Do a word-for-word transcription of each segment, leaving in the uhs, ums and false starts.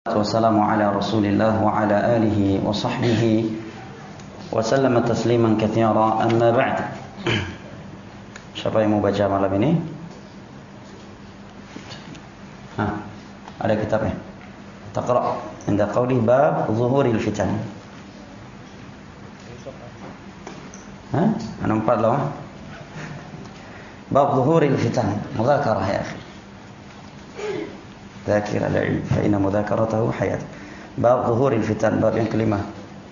Wassalamu ala rasulillah wa ala alihi wa sahbihi wa sallama tasliman katsira, amma ba'd. Siapa yang mau baca malam ini? Hah, ada kitabnya. Taqra' inda qawli bab zuhuril fitan. Hah? Ana empat loh. Bab zuhuril fitan. Mudzakarah ya akhi. Dzakir al-ilm fa inna mudzakaratahu hayat. Bab zuhuril fitan, bab yang kelima.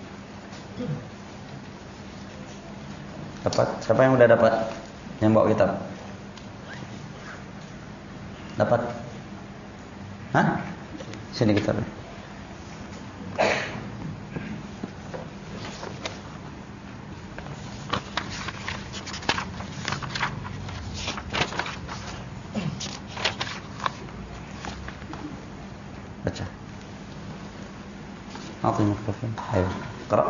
Dapat? Siapa yang udah dapat? Yang bawa kitab? Dapat? Hah? Sini kitabnya. baca. أعطي الميكروفون. أيوة. اقرأ.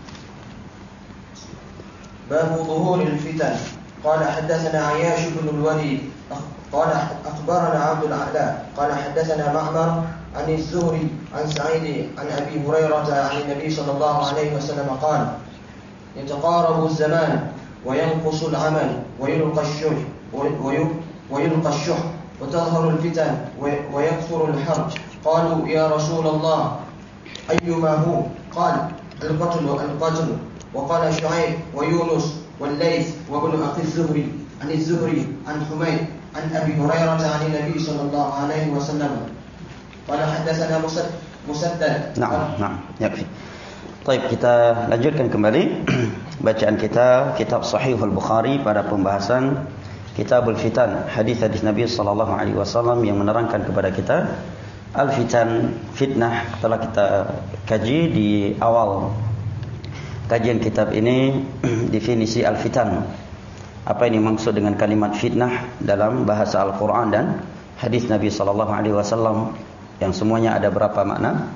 باب ظهور الفتن. قال حدثنا عياش بن الوليد قال أخبرنا عبد الأعلى قال حدثنا معمر عن الزهري عن سعيد عن أبي هريرة عن النبي صلى الله عليه وسلم قال: يتقارب الزمان وينقص العمل ويلقى الشح ويلقى الشح وتظهر الفتن ويكثر الحرج. قالوا: يا رسول الله أيما هو؟ قال: القتل القتل. وقال شعيب ويونس والليث وابن أخي الزهري عن الزهري عن حميد عن أبي هريرة عن النبي صلى الله عليه وسلم قال حدثنا مسدد. Nah, nah, yakfi. Baik, kita lanjutkan kembali bacaan kita kitab Sahihul Bukhari pada pembahasan Kitabul Fitan, hadis-hadis Nabi sallallahu alaihi wasallam yang menerangkan kepada kita al-fitan, fitnah. Telah kita kaji di awal kajian kitab ini definisi al-fitan. Apa yang dimaksud dengan kalimat fitnah dalam bahasa Al-Qur'an dan hadis Nabi sallallahu alaihi wasallam, yang semuanya ada berapa makna?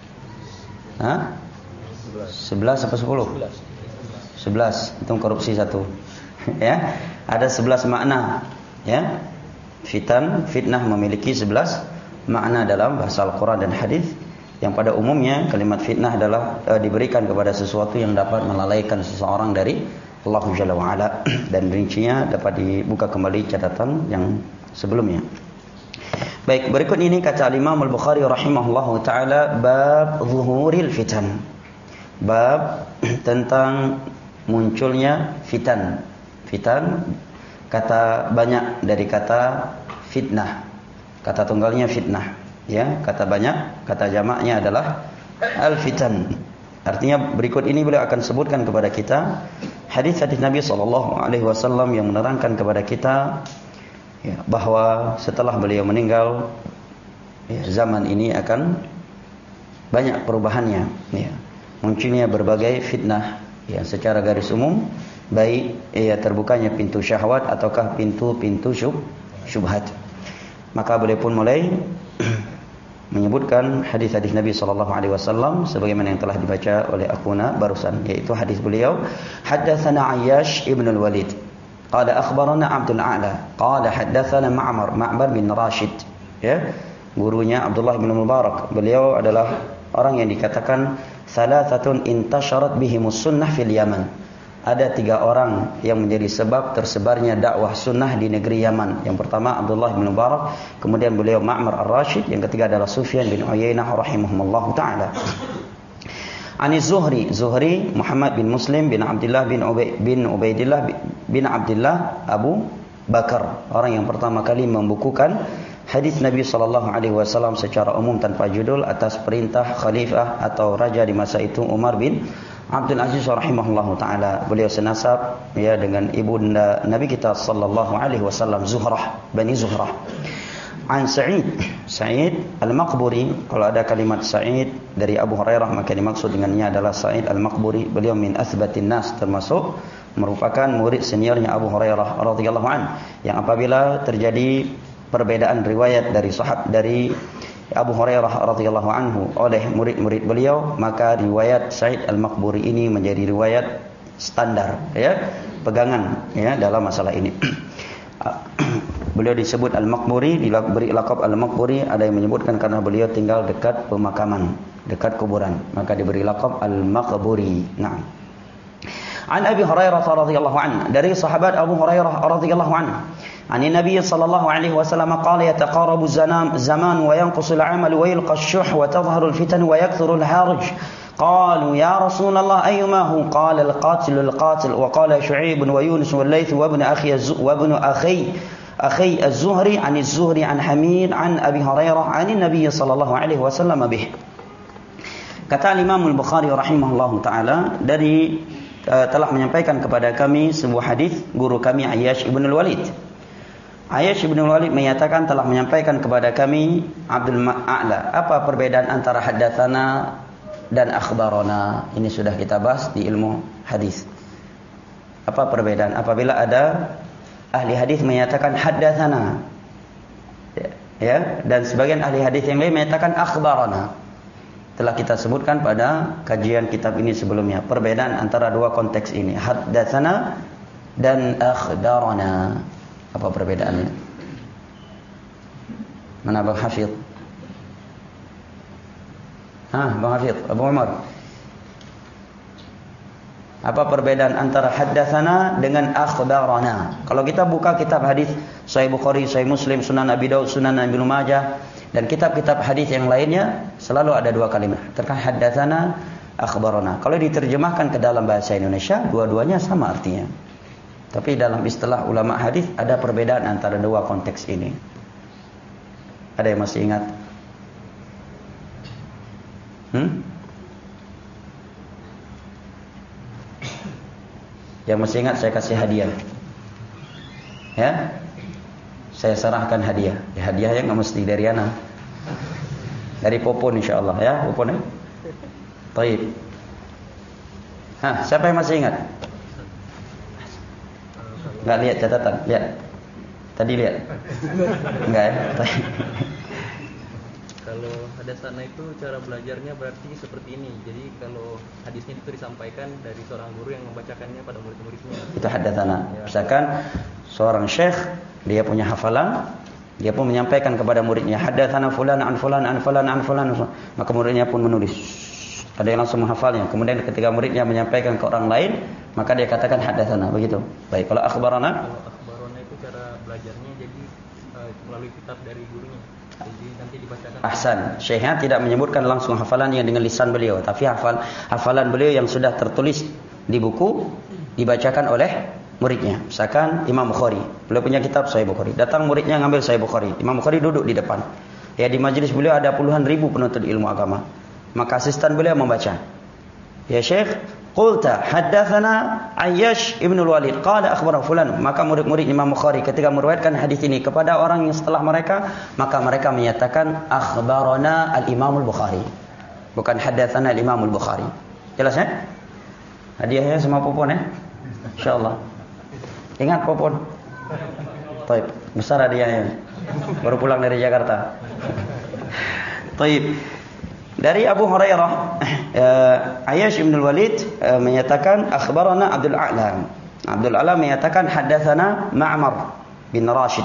Hah? sebelas apa sepuluh? sebelas. Hitung korupsi satu. Ya, ada sebelas makna. Ya. Fitan, fitnah memiliki sebelas makna dalam bahasa Al-Quran dan hadis. Yang pada umumnya kalimat fitnah adalah e, diberikan kepada sesuatu yang dapat melalaikan seseorang dari Allah Jalla wa Ala, dan rincinya dapat dibuka kembali catatan yang sebelumnya. Baik, berikut ini kata Imam Al-Bukhari rahimahullahu taala, bab zuhuril fitan. Bab tentang munculnya fitan. Fitan kata banyak dari kata fitnah. Kata tunggalnya fitnah, ya. Kata banyak, kata jamaknya adalah al-fitan. Artinya berikut ini beliau akan sebutkan kepada kita hadis-hadis Nabi sallallahu alaihi wasallam yang menerangkan kepada kita, ya, bahwa setelah beliau meninggal, ya, zaman ini akan banyak perubahannya, ya. Munculnya berbagai fitnah, ya, secara garis umum, baik ya terbukanya pintu syahwat ataukah pintu-pintu syub, syubhat. Maka beliau pun mulai menyebutkan hadis-hadis Nabi sallallahu alaihi wasallam sebagaimana yang telah dibaca oleh akhuna barusan, yaitu hadis beliau, haddatsana Ayyash ibn al-Walid qala akhbarana Abdul A'la qala haddatsana Ma'mar Ma'mar bin Rashid, ya, gurunya Abdullah bin Mubarak. Beliau adalah orang yang dikatakan salasatun intasharat bihimus sunnah fil Yaman. Ada tiga orang yang menjadi sebab tersebarnya dakwah sunnah di negeri Yaman. Yang pertama Abdullah bin Mubarak, kemudian beliau Ma'mar ar-Rashid, yang ketiga adalah Sufyan bin Uyainah rahimahumullah taala. Ani Zuhri, Zuhri Muhammad bin Muslim bin Abdullah bin Ubay, bin Ubaidillah bin Abdullah Abu Bakar, orang yang pertama kali membukukan hadis Nabi sallallahu alaihi wasallam secara umum tanpa judul atas perintah khalifah atau raja di masa itu, Umar bin Abdul Aziz rahimahullahu taala. Beliau senasab, ya, dengan ibunda Nabi kita sallallahu alaihi wasallam, Zuhrah, Bani Zuhrah. An Sa'id, Sa'id Al-Maqburi. Kalau ada kalimat Sa'id dari Abu Hurairah, maka dimaksud dengannya adalah Sa'id Al-Maqburi. Beliau min athbatin nas, termasuk merupakan murid seniornya Abu Hurairah radhiyallahu an, yang apabila terjadi perbedaan riwayat dari sahab dari Abu Hurairah radhiyallahu anhu oleh murid-murid beliau, maka riwayat Sa'id Al-Maqburi ini menjadi riwayat standar, ya, pegangan, ya, dalam masalah ini. Beliau disebut Al-Maqburi, diberi lakab Al-Maqburi, ada yang menyebutkan karena beliau tinggal dekat pemakaman, dekat kuburan, maka diberi lakab Al-Maqburi. Nah. An Abi Hurairah radhiyallahu anhu, dari sahabat Abu Hurairah radhiyallahu anhu, عن النبي صلى الله عليه وسلم قال يتقارب الزمان وينقص العمل ويلقى الشح وتظهر الفتن ويكثر الهرج قالوا يا رسول الله أيما هو قال القاتل القاتل وقال شعيب ويونس والليث وابن أخي وابن أخي أخي الزهري عن الزهري عن حميد عن أبي هريرة عن النبي صلى الله عليه وسلم به. Kata Imam Al-Bukhari rahimahullahu taala, dari uh, telah menyampaikan kepada kami sebuah hadis guru kami Ayyash ibn al-Walid. Ayyash ibn al-Walid menyatakan telah menyampaikan kepada kami Abdul A'la. Apa perbedaan antara haddatsana dan akhbarana? Ini sudah kita bahas di ilmu hadis. Apa perbedaan apabila ada ahli hadis menyatakan haddatsana, ya, dan sebagian ahli hadis yang lain menyatakan akhbarana. Telah kita sebutkan pada kajian kitab ini sebelumnya perbedaan antara dua konteks ini, haddatsana dan akhbarana. Apa perbedaannya? Mana Bang Hafidh? Hah, Bang Hafidh, Abu Umar. Apa perbedaan antara haddatsana dengan akhbarana? Kalau kita buka kitab hadis Sahih Bukhari, Sahih Muslim, Sunan Abi Daud, Sunan Ibnu Majah dan kitab-kitab hadis yang lainnya selalu ada dua kalimat terkait haddatsana, akhbarana. Kalau diterjemahkan ke dalam bahasa Indonesia, dua-duanya sama artinya. Tapi dalam istilah ulama hadis ada perbedaan antara dua konteks ini. Ada yang masih ingat? Hmm? Yang masih ingat saya kasih hadiah. Ya? Saya serahkan hadiah. Ya, hadiahnya nggak mesti dari ana. Dari Popon insyaallah ya, Popon ya. Baik. Hah, siapa yang masih ingat? Enggak lihat catatan, lihat. Tadi lihat. Enggak ya? Kalau hadasana itu cara belajarnya berarti seperti ini. Jadi kalau hadisnya itu disampaikan dari seorang guru yang membacakannya pada murid-muridnya. Itu hadasana. Ya. Misalkan seorang syekh, dia punya hafalan, dia pun menyampaikan kepada muridnya, hadasana fulan an fulan an fulan an fulan. Maka muridnya pun menulis. Ada yang langsung menghafalnya. Kemudian ketika muridnya menyampaikan ke orang lain, maka dia katakan haddatsana, begitu. Baik, kalau akhbarana? Kalau akhbarana itu cara belajarnya jadi uh, melalui kitab dari gurunya. Jadi nanti dibacakan. Ahsan. Syekhnya tidak menyebutkan langsung hafalannya dengan lisan beliau, tapi hafal hafalan beliau yang sudah tertulis di buku dibacakan oleh muridnya. Misalkan Imam Bukhari, beliau punya kitab Sahih Bukhari. Datang muridnya ngambil Sahih Bukhari. Imam Bukhari duduk di depan. Ya, di majelis beliau ada puluhan ribu penuntut ilmu agama. Maka asisten beliau membaca. Ya Syekh, qulta haddatsana Ayyash ibn al-Walid qala akhbarana fulan. Maka murid-murid Imam Bukhari ketika meriwayatkan hadis ini kepada orang yang setelah mereka, maka mereka menyatakan akhbarana al-Imam al-Bukhari. Bukan haddatsana al-Imam al-Bukhari. Jelas ya? Hadiahnya sama Popon ya? Insyaallah. Ingat Popon. Baik, besar hadiahnya. Baru pulang dari Jakarta. Baik. Dari Abu Hurairah, uh, Ayyash ibn al-Walid uh, menyatakan akhbarana Abdul A'la. Abdul A'la menyatakan haddatsana Ma'mar bin Rashid.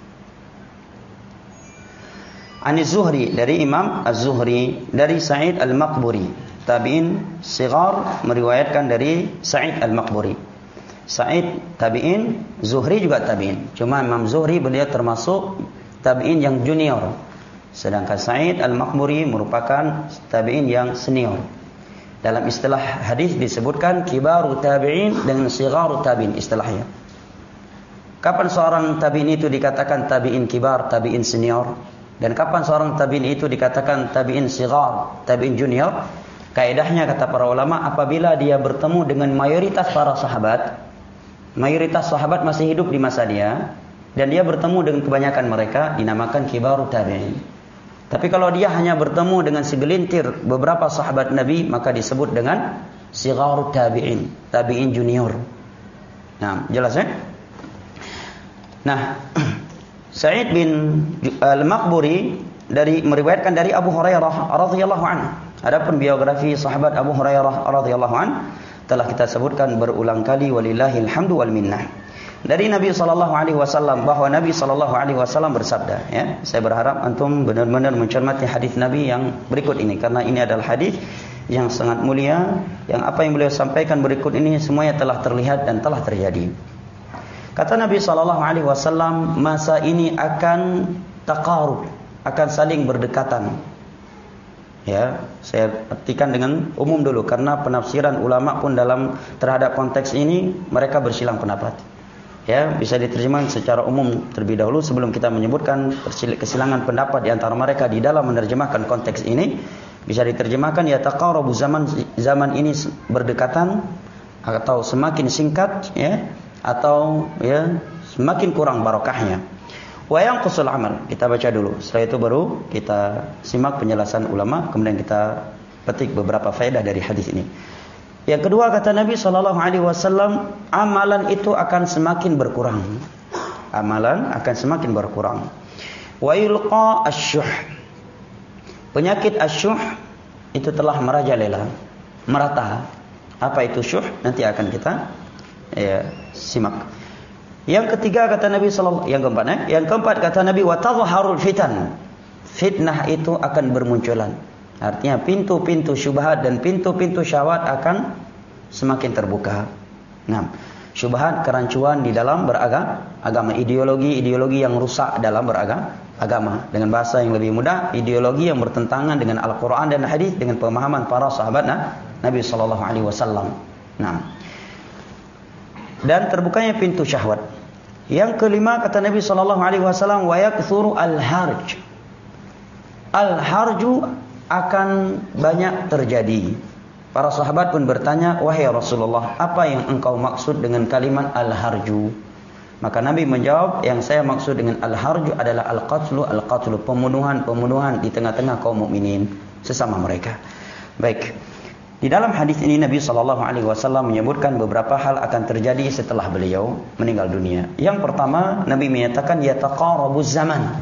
Ani Zuhri, dari Imam Az-Zuhri, dari Sa'id Al-Maqburi. Tabi'in sigar meriwayatkan dari Sa'id Al-Maqburi. Sa'id tabi'in, Zuhri juga tabi'in. Cuma Imam Zuhri beliau termasuk tabi'in yang junior. Sedangkan Sa'id Al-Maqburi merupakan tabi'in yang senior. Dalam istilah hadis disebutkan kibaru tabi'in dengan sigharu tabi'in istilahnya. Kapan seorang tabi'in itu dikatakan tabi'in kibar, tabi'in senior? Dan kapan seorang tabi'in itu dikatakan tabi'in sighar, tabi'in junior? Kaidahnya kata para ulama, apabila dia bertemu dengan mayoritas para sahabat, mayoritas sahabat masih hidup di masa dia, dan dia bertemu dengan kebanyakan mereka, dinamakan kibaru tabi'in. Tapi kalau dia hanya bertemu dengan segelintir beberapa sahabat Nabi, maka disebut dengan sigharu tabi'in, tabi'in junior. Nah, jelas ya? Nah, Sa'id bin Al-Maqburi dari meriwayatkan dari Abu Hurairah radhiyallahu anhu. Adapun biografi sahabat Abu Hurairah radhiyallahu anhu telah kita sebutkan berulang kali, walillahil hamdu wal minnah. dari Nabi sallallahu alaihi wasallam bahwa Nabi sallallahu alaihi wasallam bersabda, ya. Saya berharap antum benar-benar mencermati hadis Nabi yang berikut ini karena ini adalah hadis yang sangat mulia, yang apa yang beliau sampaikan berikut ini semuanya telah terlihat dan telah terjadi. Kata Nabi sallallahu alaihi wasallam, masa ini akan taqarub, akan saling berdekatan. Ya, saya artikan dengan umum dulu karena penafsiran ulama pun dalam terhadap konteks ini mereka bersilang pendapat. Ya, bisa diterjemahkan secara umum terlebih dahulu sebelum kita menyebutkan kesilangan pendapat di antara mereka di dalam menerjemahkan konteks ini. Bisa diterjemahkan ya taqarabu, zaman zaman ini berdekatan atau semakin singkat, ya, atau ya semakin kurang barokahnya. Wa yanqusul amal, kita baca dulu. Setelah itu baru kita simak penjelasan ulama, kemudian kita petik beberapa faedah dari hadis ini. Yang kedua kata Nabi sallallahu alaihi wasallam, amalan itu akan semakin berkurang. Amalan akan semakin berkurang. Wa yulqa asyuh. Penyakit asyuh itu telah merajalela, merata. Apa itu syuh? Nanti akan kita ya simak. Yang ketiga kata Nabi sallallahu yang keempat eh? Yang keempat kata Nabi wa tadhharul fitan. Fitnah itu akan bermunculan. Artinya pintu-pintu syubhat dan pintu-pintu syahwat akan semakin terbuka. Nah, syubhat kerancuan di dalam beragama, agama ideologi-ideologi yang rusak dalam beragama, agama. Dengan bahasa yang lebih mudah, ideologi yang bertentangan dengan Al-Qur'an dan hadis dengan pemahaman para sahabat Nabi sallallahu alaihi wasallam. Nah, dan terbukanya pintu syahwat. Yang kelima kata Nabi sallallahu alaihi wasallam wa yakthuru al-harj. Al-harju akan banyak terjadi. Para sahabat pun bertanya, wahai Rasulullah, apa yang engkau maksud dengan kalimat al-harju? Maka Nabi menjawab, yang saya maksud dengan al-harju adalah al-qatlu, al-qatlu, pembunuhan-pembunuhan di tengah-tengah kaum mukminin sesama mereka. Baik. Di dalam hadis ini Nabi sallallahu alaihi wasallam menyebutkan beberapa hal akan terjadi setelah beliau meninggal dunia. Yang pertama, Nabi menyatakan yataqarabuz zaman.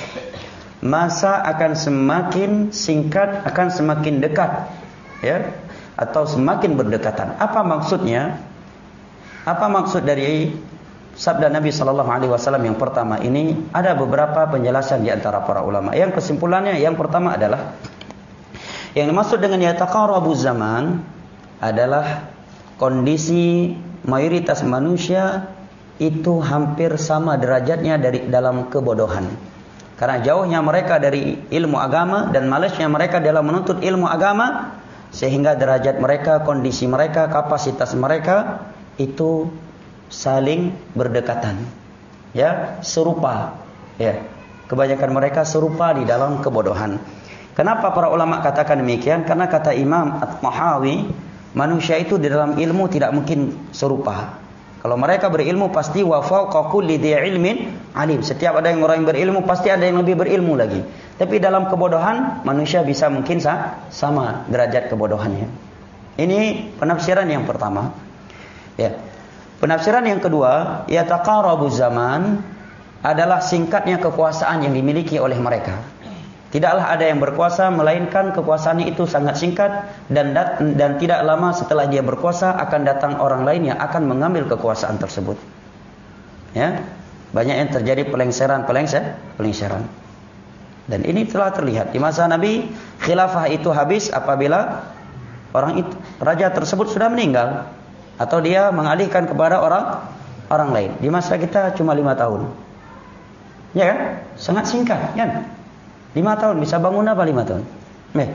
Masa akan semakin singkat, akan semakin dekat, ya, atau semakin berdekatan. Apa maksudnya? Apa maksud dari sabda Nabi sallallahu alaihi wasallam yang pertama ini? Ada beberapa penjelasan di antara para ulama. Yang kesimpulannya yang pertama adalah yang dimaksud dengan yataqarabuz zaman adalah kondisi mayoritas manusia itu hampir sama derajatnya dari dalam kebodohan. Karena jauhnya mereka dari ilmu agama dan malasnya mereka dalam menuntut ilmu agama, sehingga derajat mereka, kondisi mereka, kapasitas mereka itu saling berdekatan. Ya, serupa. Ya. Kebanyakan mereka serupa di dalam kebodohan. Kenapa para ulama katakan demikian? Karena kata Imam At-Tahawi, manusia itu di dalam ilmu tidak mungkin serupa. Kalau mereka berilmu pasti wa fawqa kulli dhi ilmin alim. Setiap ada yang orang yang berilmu pasti ada yang lebih berilmu lagi. Tapi dalam kebodohan manusia bisa mungkin sama derajat kebodohannya. Ini penafsiran yang pertama. Ya. Penafsiran yang kedua, yataqarabuz zaman adalah singkatnya kekuasaan yang dimiliki oleh mereka. Tidaklah ada yang berkuasa melainkan kekuasaannya itu sangat singkat dan dat, dan tidak lama setelah dia berkuasa akan datang orang lain yang akan mengambil kekuasaan tersebut. Ya, banyak yang terjadi pelengseran, pelengser, pelengseran. Dan ini telah terlihat di masa Nabi, khilafah itu habis apabila orang itu, raja tersebut sudah meninggal atau dia mengalihkan kepada orang orang lain. Di masa kita cuma lima tahun, ya kan? Sangat singkat, kan? Lima tahun bisa bangun apa lima tahun? Eh.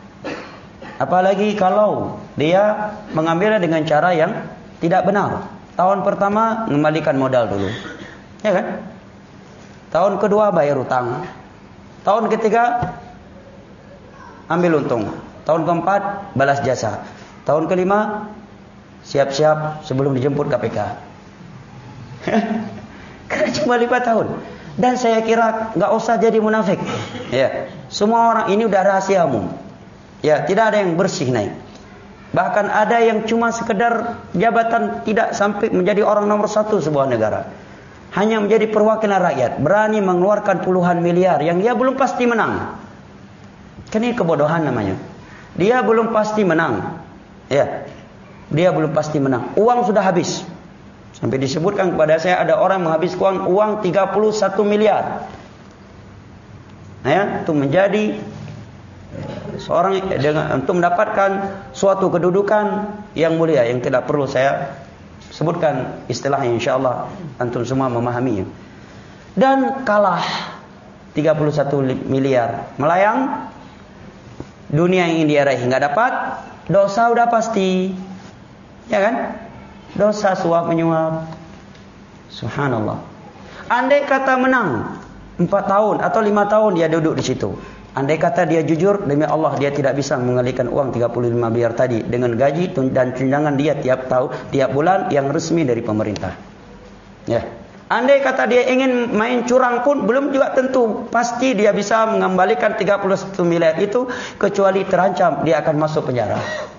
Apalagi kalau dia mengambilnya dengan cara yang tidak benar. Tahun pertama mengembalikan modal dulu, ya kan? Tahun kedua bayar utang. Tahun ketiga ambil untung. Tahun keempat balas jasa. Tahun kelima siap-siap sebelum dijemput K P K. Karena cuma lima tahun. Dan saya kira nggak usah jadi munafik. Ya, semua orang ini udah rahasia umum. Ya, tidak ada yang bersih naik. Bahkan ada yang cuma sekedar jabatan tidak sampai menjadi orang nomor satu sebuah negara. Hanya menjadi perwakilan rakyat, berani mengeluarkan puluhan miliar yang dia belum pasti menang. Kan ini kebodohan namanya. Dia belum pasti menang. Ya, dia belum pasti menang. Uang sudah habis. Sampai disebutkan kepada saya ada orang menghabiskan uang tiga puluh satu miliar. Ya, untuk menjadi seorang dengan untuk mendapatkan suatu kedudukan yang mulia yang tidak perlu saya sebutkan istilahnya, insyaallah antum semua memahaminya. Dan kalah tiga puluh satu miliar, melayang, dunia yang ingin dia raih enggak dapat, dosa udah pasti. Ya kan? Dosa suap menyuap. Subhanallah. Andai kata menang empat tahun atau lima tahun dia duduk di situ. Andai kata dia jujur, demi Allah dia tidak bisa mengalihkan uang tiga puluh lima miliar tadi dengan gaji dan tunjangan dia tiap tahun, tiap bulan yang resmi dari pemerintah. Ya. Andai kata dia ingin main curang pun belum juga tentu pasti dia bisa mengembalikan tiga puluh satu miliar itu, kecuali terancam dia akan masuk penjara.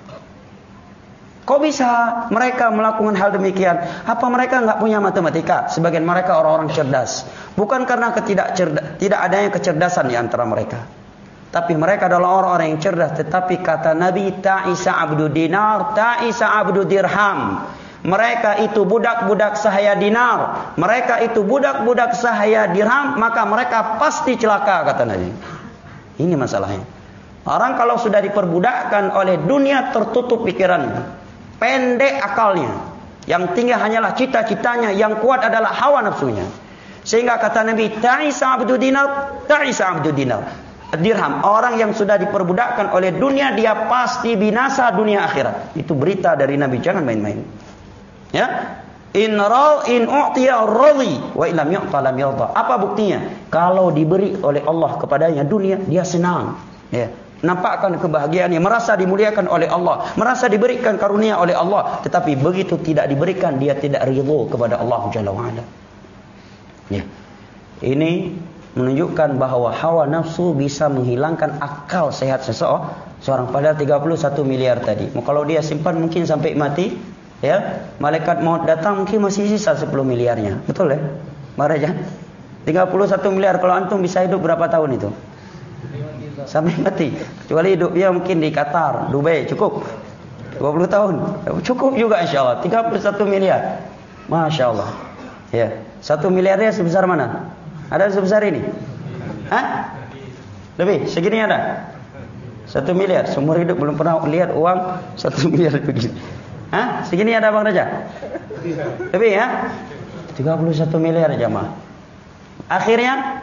Kok bisa mereka melakukan hal demikian? Apa mereka enggak punya matematika? Sebagian mereka orang-orang cerdas. Bukan karena ketidak cerdas, tidak adanya kecerdasan di antara mereka. Tapi mereka adalah orang-orang yang cerdas. Tetapi kata Nabi, ta'isa abdu dinar, ta'isa abdu dirham. Mereka itu budak-budak sahaya dinar. Mereka itu budak-budak sahaya dirham. Maka mereka pasti celaka, kata Nabi. Ini masalahnya. Orang kalau sudah diperbudakkan oleh dunia, tertutup pikirannya, pendek akalnya, yang tinggi hanyalah cita-citanya, yang kuat adalah hawa nafsunya. Sehingga kata Nabi, ta'isa abdu dinar, ta'isa abdu dinar, dirham. Orang yang sudah diperbudakkan oleh dunia, dia pasti binasa dunia akhirat. Itu berita dari Nabi, jangan main-main. Ya, in ra in u'tiya radhi wa illam yu'ta lam yarda. Apa buktinya? Kalau diberi oleh Allah kepadanya dunia, dia senang. Ya, nampakkan kebahagiaannya, merasa dimuliakan oleh Allah, merasa diberikan karunia oleh Allah. Tetapi begitu tidak diberikan, dia tidak ridha kepada Allah Jalla wa Ala. Ya. Ini menunjukkan bahawa hawa nafsu bisa menghilangkan akal sehat seseorang. Padahal tiga puluh satu miliar tadi, kalau dia simpan mungkin sampai mati, ya, malaikat maut datang mungkin masih sisa sepuluh miliarnya. Betul ya? Maraja. tiga puluh satu miliar, kalau antum bisa hidup berapa tahun itu? Sampai mati. Kecuali hidupnya mungkin di Qatar, Dubai, cukup dua puluh tahun. Cukup juga insyaallah. tiga puluh satu miliar. Masya Allah. Ya. Satu miliarnya sebesar mana? Ada sebesar ini? Hah? Lebih? Segini ada? Satu miliar. Seumur hidup belum pernah lihat uang satu miliar begini. Hah? Segini ada Bang Raja? Lebih ya? tiga puluh satu miliar jamaah. Akhirnya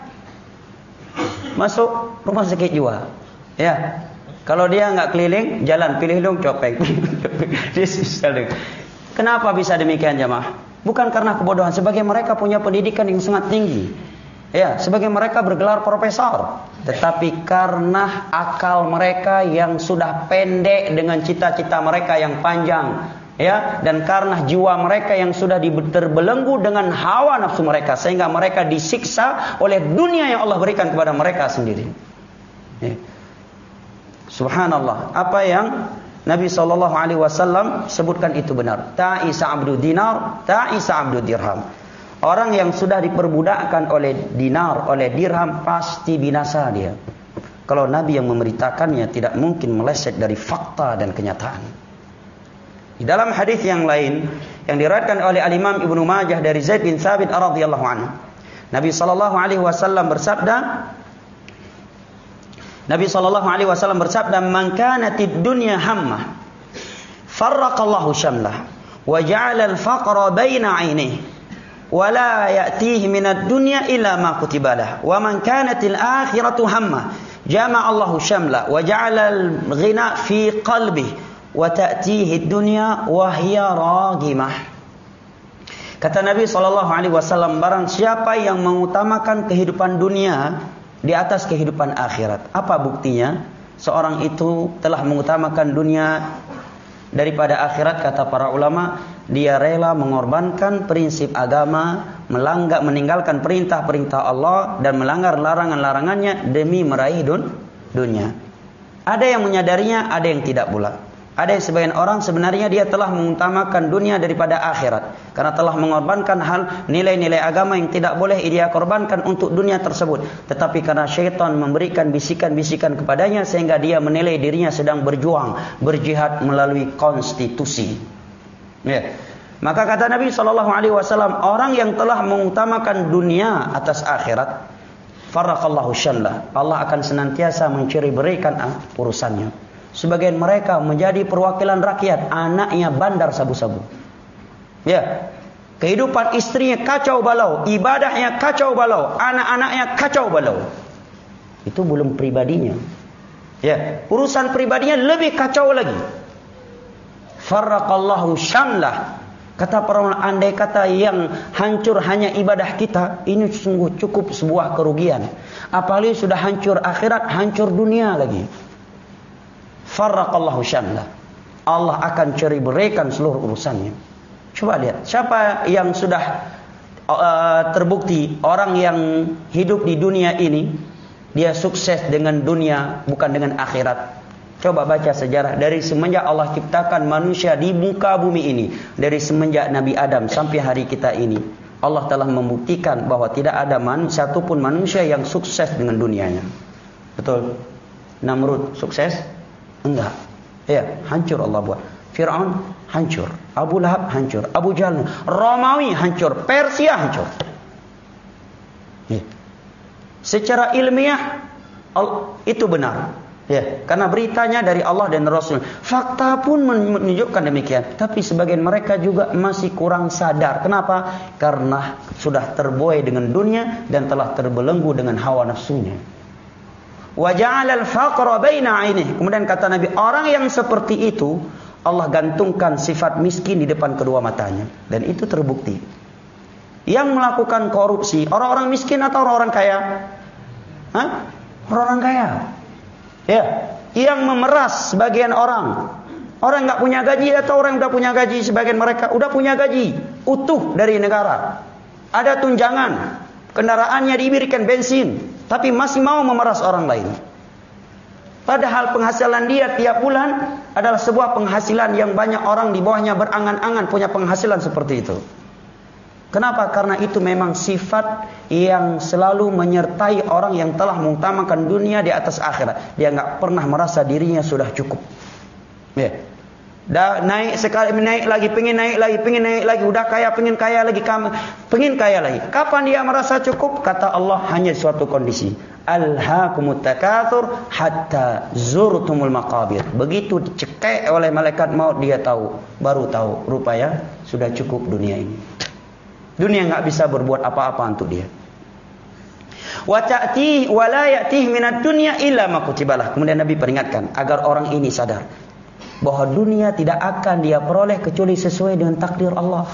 masuk rumah sakit jiwa. Ya. Kalau dia enggak keliling, jalan pilih dong copeng. Kenapa bisa demikian jamaah? Bukan karena kebodohan, sebagai mereka punya pendidikan yang sangat tinggi. Ya, sebagai mereka bergelar profesor, tetapi karena akal mereka yang sudah pendek dengan cita-cita mereka yang panjang, ya, dan karena jiwa mereka yang sudah terbelenggu dengan hawa nafsu mereka, sehingga mereka disiksa oleh dunia yang Allah berikan kepada mereka sendiri. Ya. Subhanallah, apa yang Nabi sallallahu alaihi wasallam sebutkan itu benar. Ta'isa abdu dinar, ta'isa abdu dirham. Orang yang sudah diperbudakkan oleh dinar, oleh dirham, pasti binasa dia. Kalau Nabi yang memberitakannya tidak mungkin meleset dari fakta dan kenyataan. Di dalam hadis yang lain yang diriwayatkan oleh Al-Imam Ibnu Majah dari Zaid bin Thabit radhiyallahu anhu, Nabi sallallahu alaihi wasallam bersabda, Nabi sallallahu alaihi wasallam bersabda, "Man kanatid dunya hammah, farraqallahu syamlah, wa ja'ala al-faqra baina 'ainihi, wa la ya'tihi minad dunya illa ma kutiba lahu, wa man kanatil akhiratu hammah, jama'a Allahu syamlah, wa ja'ala al-ghina fi qalbihi, wa ta'tihi ad-dunya wa hiya ragimah." Kata Nabi sallallahu alaihi wasallam, barang siapa yang mengutamakan kehidupan dunia di atas kehidupan akhirat. Apa buktinya? Seorang itu telah mengutamakan dunia daripada akhirat, kata para ulama, dia rela mengorbankan prinsip agama, melanggar, meninggalkan perintah-perintah Allah dan melanggar larangan-larangannya demi meraih dun, dunia. Ada yang menyadarinya, ada yang tidak pula. Ada yang sebagian orang sebenarnya dia telah mengutamakan dunia daripada akhirat, karena telah mengorbankan hal nilai-nilai agama yang tidak boleh dia korbankan untuk dunia tersebut. Tetapi karena syaitan memberikan bisikan-bisikan kepadanya, sehingga dia menilai dirinya sedang berjuang, berjihad melalui konstitusi. Ya. Maka kata Nabi sallallahu alaihi wasallam, orang yang telah mengutamakan dunia atas akhirat, farraqallahu syamlah, Allah akan senantiasa menceri-berikan urusannya. Sebagian mereka menjadi perwakilan rakyat, anaknya bandar sabu-sabu. Ya. Kehidupan istrinya kacau balau, ibadahnya kacau balau, anak-anaknya kacau balau. Itu belum pribadinya. Ya, urusan pribadinya lebih kacau lagi. Farraqallahu syamlah. Kata para ulama, andai kata yang hancur hanya ibadah kita, ini sungguh cukup sebuah kerugian. Apalagi sudah hancur akhirat, hancur dunia lagi. Farraqallahu syamlah. Allah akan ceri berikan seluruh urusannya. Coba lihat, siapa yang sudah uh, terbukti orang yang hidup di dunia ini, dia sukses dengan dunia bukan dengan akhirat. Coba baca sejarah dari semenjak Allah ciptakan manusia di muka bumi ini, dari semenjak Nabi Adam sampai hari kita ini, Allah telah membuktikan bahwa tidak ada manusia satupun manusia yang sukses dengan dunianya. Betul? Namrud sukses? Enggak. Ya, hancur Allah buat. Fir'aun hancur, Abu Lahab hancur, Abu Jahal, Romawi hancur, Persia hancur. Ya. Secara ilmiah itu benar. Ya, karena beritanya dari Allah dan Rasul. Fakta pun menunjukkan demikian. Tapi sebagian mereka juga masih kurang sadar. Kenapa? Karena sudah terbuai dengan dunia dan telah terbelenggu dengan hawa nafsunya. Wa ja'alal faqra baina 'ainih. Kemudian kata Nabi, orang yang seperti itu Allah gantungkan sifat miskin di depan kedua matanya, dan itu terbukti. Yang melakukan korupsi orang-orang miskin atau orang-orang kaya? Hah? Orang-orang kaya. Ya, yang memeras sebagian orang, orang nggak punya gaji atau orang udah punya gaji, sebagian mereka udah punya gaji utuh dari negara, ada tunjangan, kendaraannya diberikan bensin, tapi masih mau memeras orang lain. Padahal penghasilan dia tiap bulan adalah sebuah penghasilan yang banyak orang di bawahnya berangan-angan punya penghasilan seperti itu. Kenapa? Karena itu memang sifat yang selalu menyertai orang yang telah mengutamakan dunia di atas akhirat. Dia nggak pernah merasa dirinya sudah cukup. Ya. Dah naik sekali, naik lagi, pengen naik lagi, pengen naik lagi, udah kaya, pengen kaya lagi, pengen kaya lagi. Kapan dia merasa cukup? Kata Allah, hanya suatu kondisi. Alhaakumut takatsur hatta zurtumul maqabir. Begitu dicekek oleh malaikat maut, dia tahu, baru tahu rupanya sudah cukup dunia ini. Dunia enggak bisa berbuat apa-apa untuk dia. Wa ta'ti wa la ya'tih minad dunya illa ma kutibalah. Kemudian Nabi peringatkan agar orang ini sadar bahwa dunia tidak akan dia peroleh kecuali sesuai dengan takdir Allah.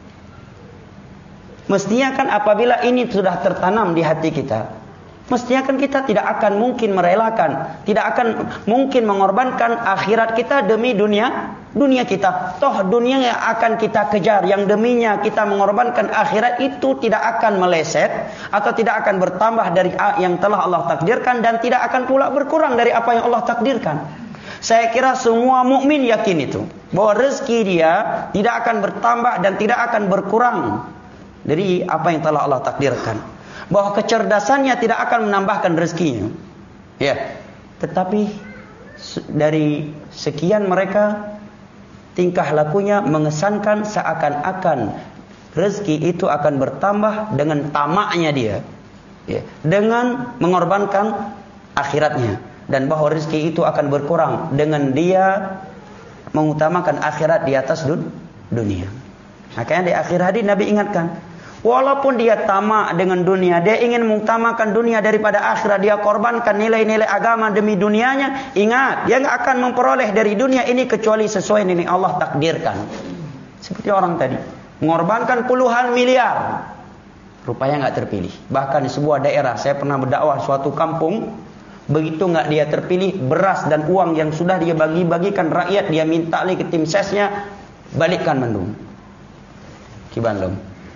Mestinya kan apabila ini sudah tertanam di hati kita, mestinya kan kita tidak akan mungkin merelakan, tidak akan mungkin mengorbankan akhirat kita demi dunia dunia kita. Toh dunia yang akan kita kejar, yang deminya kita mengorbankan akhirat itu tidak akan meleset atau tidak akan bertambah dari yang telah Allah takdirkan, dan tidak akan pula berkurang dari apa yang Allah takdirkan. Saya kira semua mukmin yakin itu, bahwa rezeki dia tidak akan bertambah dan tidak akan berkurang dari apa yang telah Allah takdirkan. Bahwa kecerdasannya tidak akan menambahkan rezekinya. Ya. Tetapi dari sekian mereka, tingkah lakunya mengesankan seakan-akan rezeki itu akan bertambah dengan tamaknya dia. Ya. Dengan mengorbankan akhiratnya. Dan bahwa rezeki itu akan berkurang dengan dia mengutamakan akhirat di atas dunia. Makanya di akhir hadis Nabi ingatkan, walaupun dia tamak dengan dunia, dia ingin mengutamakan dunia daripada akhirat, dia korbankan nilai-nilai agama demi dunianya, ingat, dia enggak akan memperoleh dari dunia ini kecuali sesuai dengan Allah takdirkan. Seperti orang tadi, mengorbankan puluhan miliar, rupanya enggak terpilih. Bahkan di sebuah daerah, saya pernah berdakwah suatu kampung, begitu enggak dia terpilih, beras dan uang yang sudah dia bagi-bagikan rakyat, dia minta lagi ke tim sesnya, balikkan mendung. Kibandung.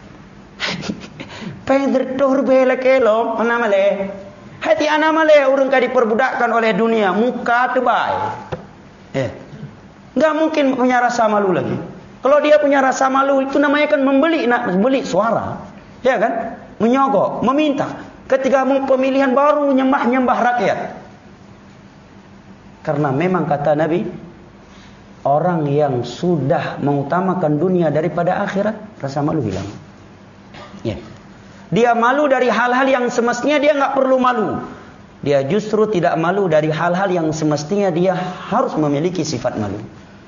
Pedro bela kelo anamale. Hati anamale urang ka diperbudakkan oleh dunia, muka terbaik. Eh. Enggak mungkin punya rasa malu lagi. Kalau dia punya rasa malu itu namanya kan membeli nak beli suara. Ya kan? Menyogok, meminta. Ketika mau pemilihan baru nyembah-nyembah rakyat. Karena memang kata Nabi, Orang yang sudah mengutamakan dunia daripada akhirat, rasa malu hilang. Ya. Dia malu dari hal-hal yang semestinya dia nggak perlu malu. Dia justru tidak malu dari hal-hal yang semestinya dia harus memiliki sifat malu.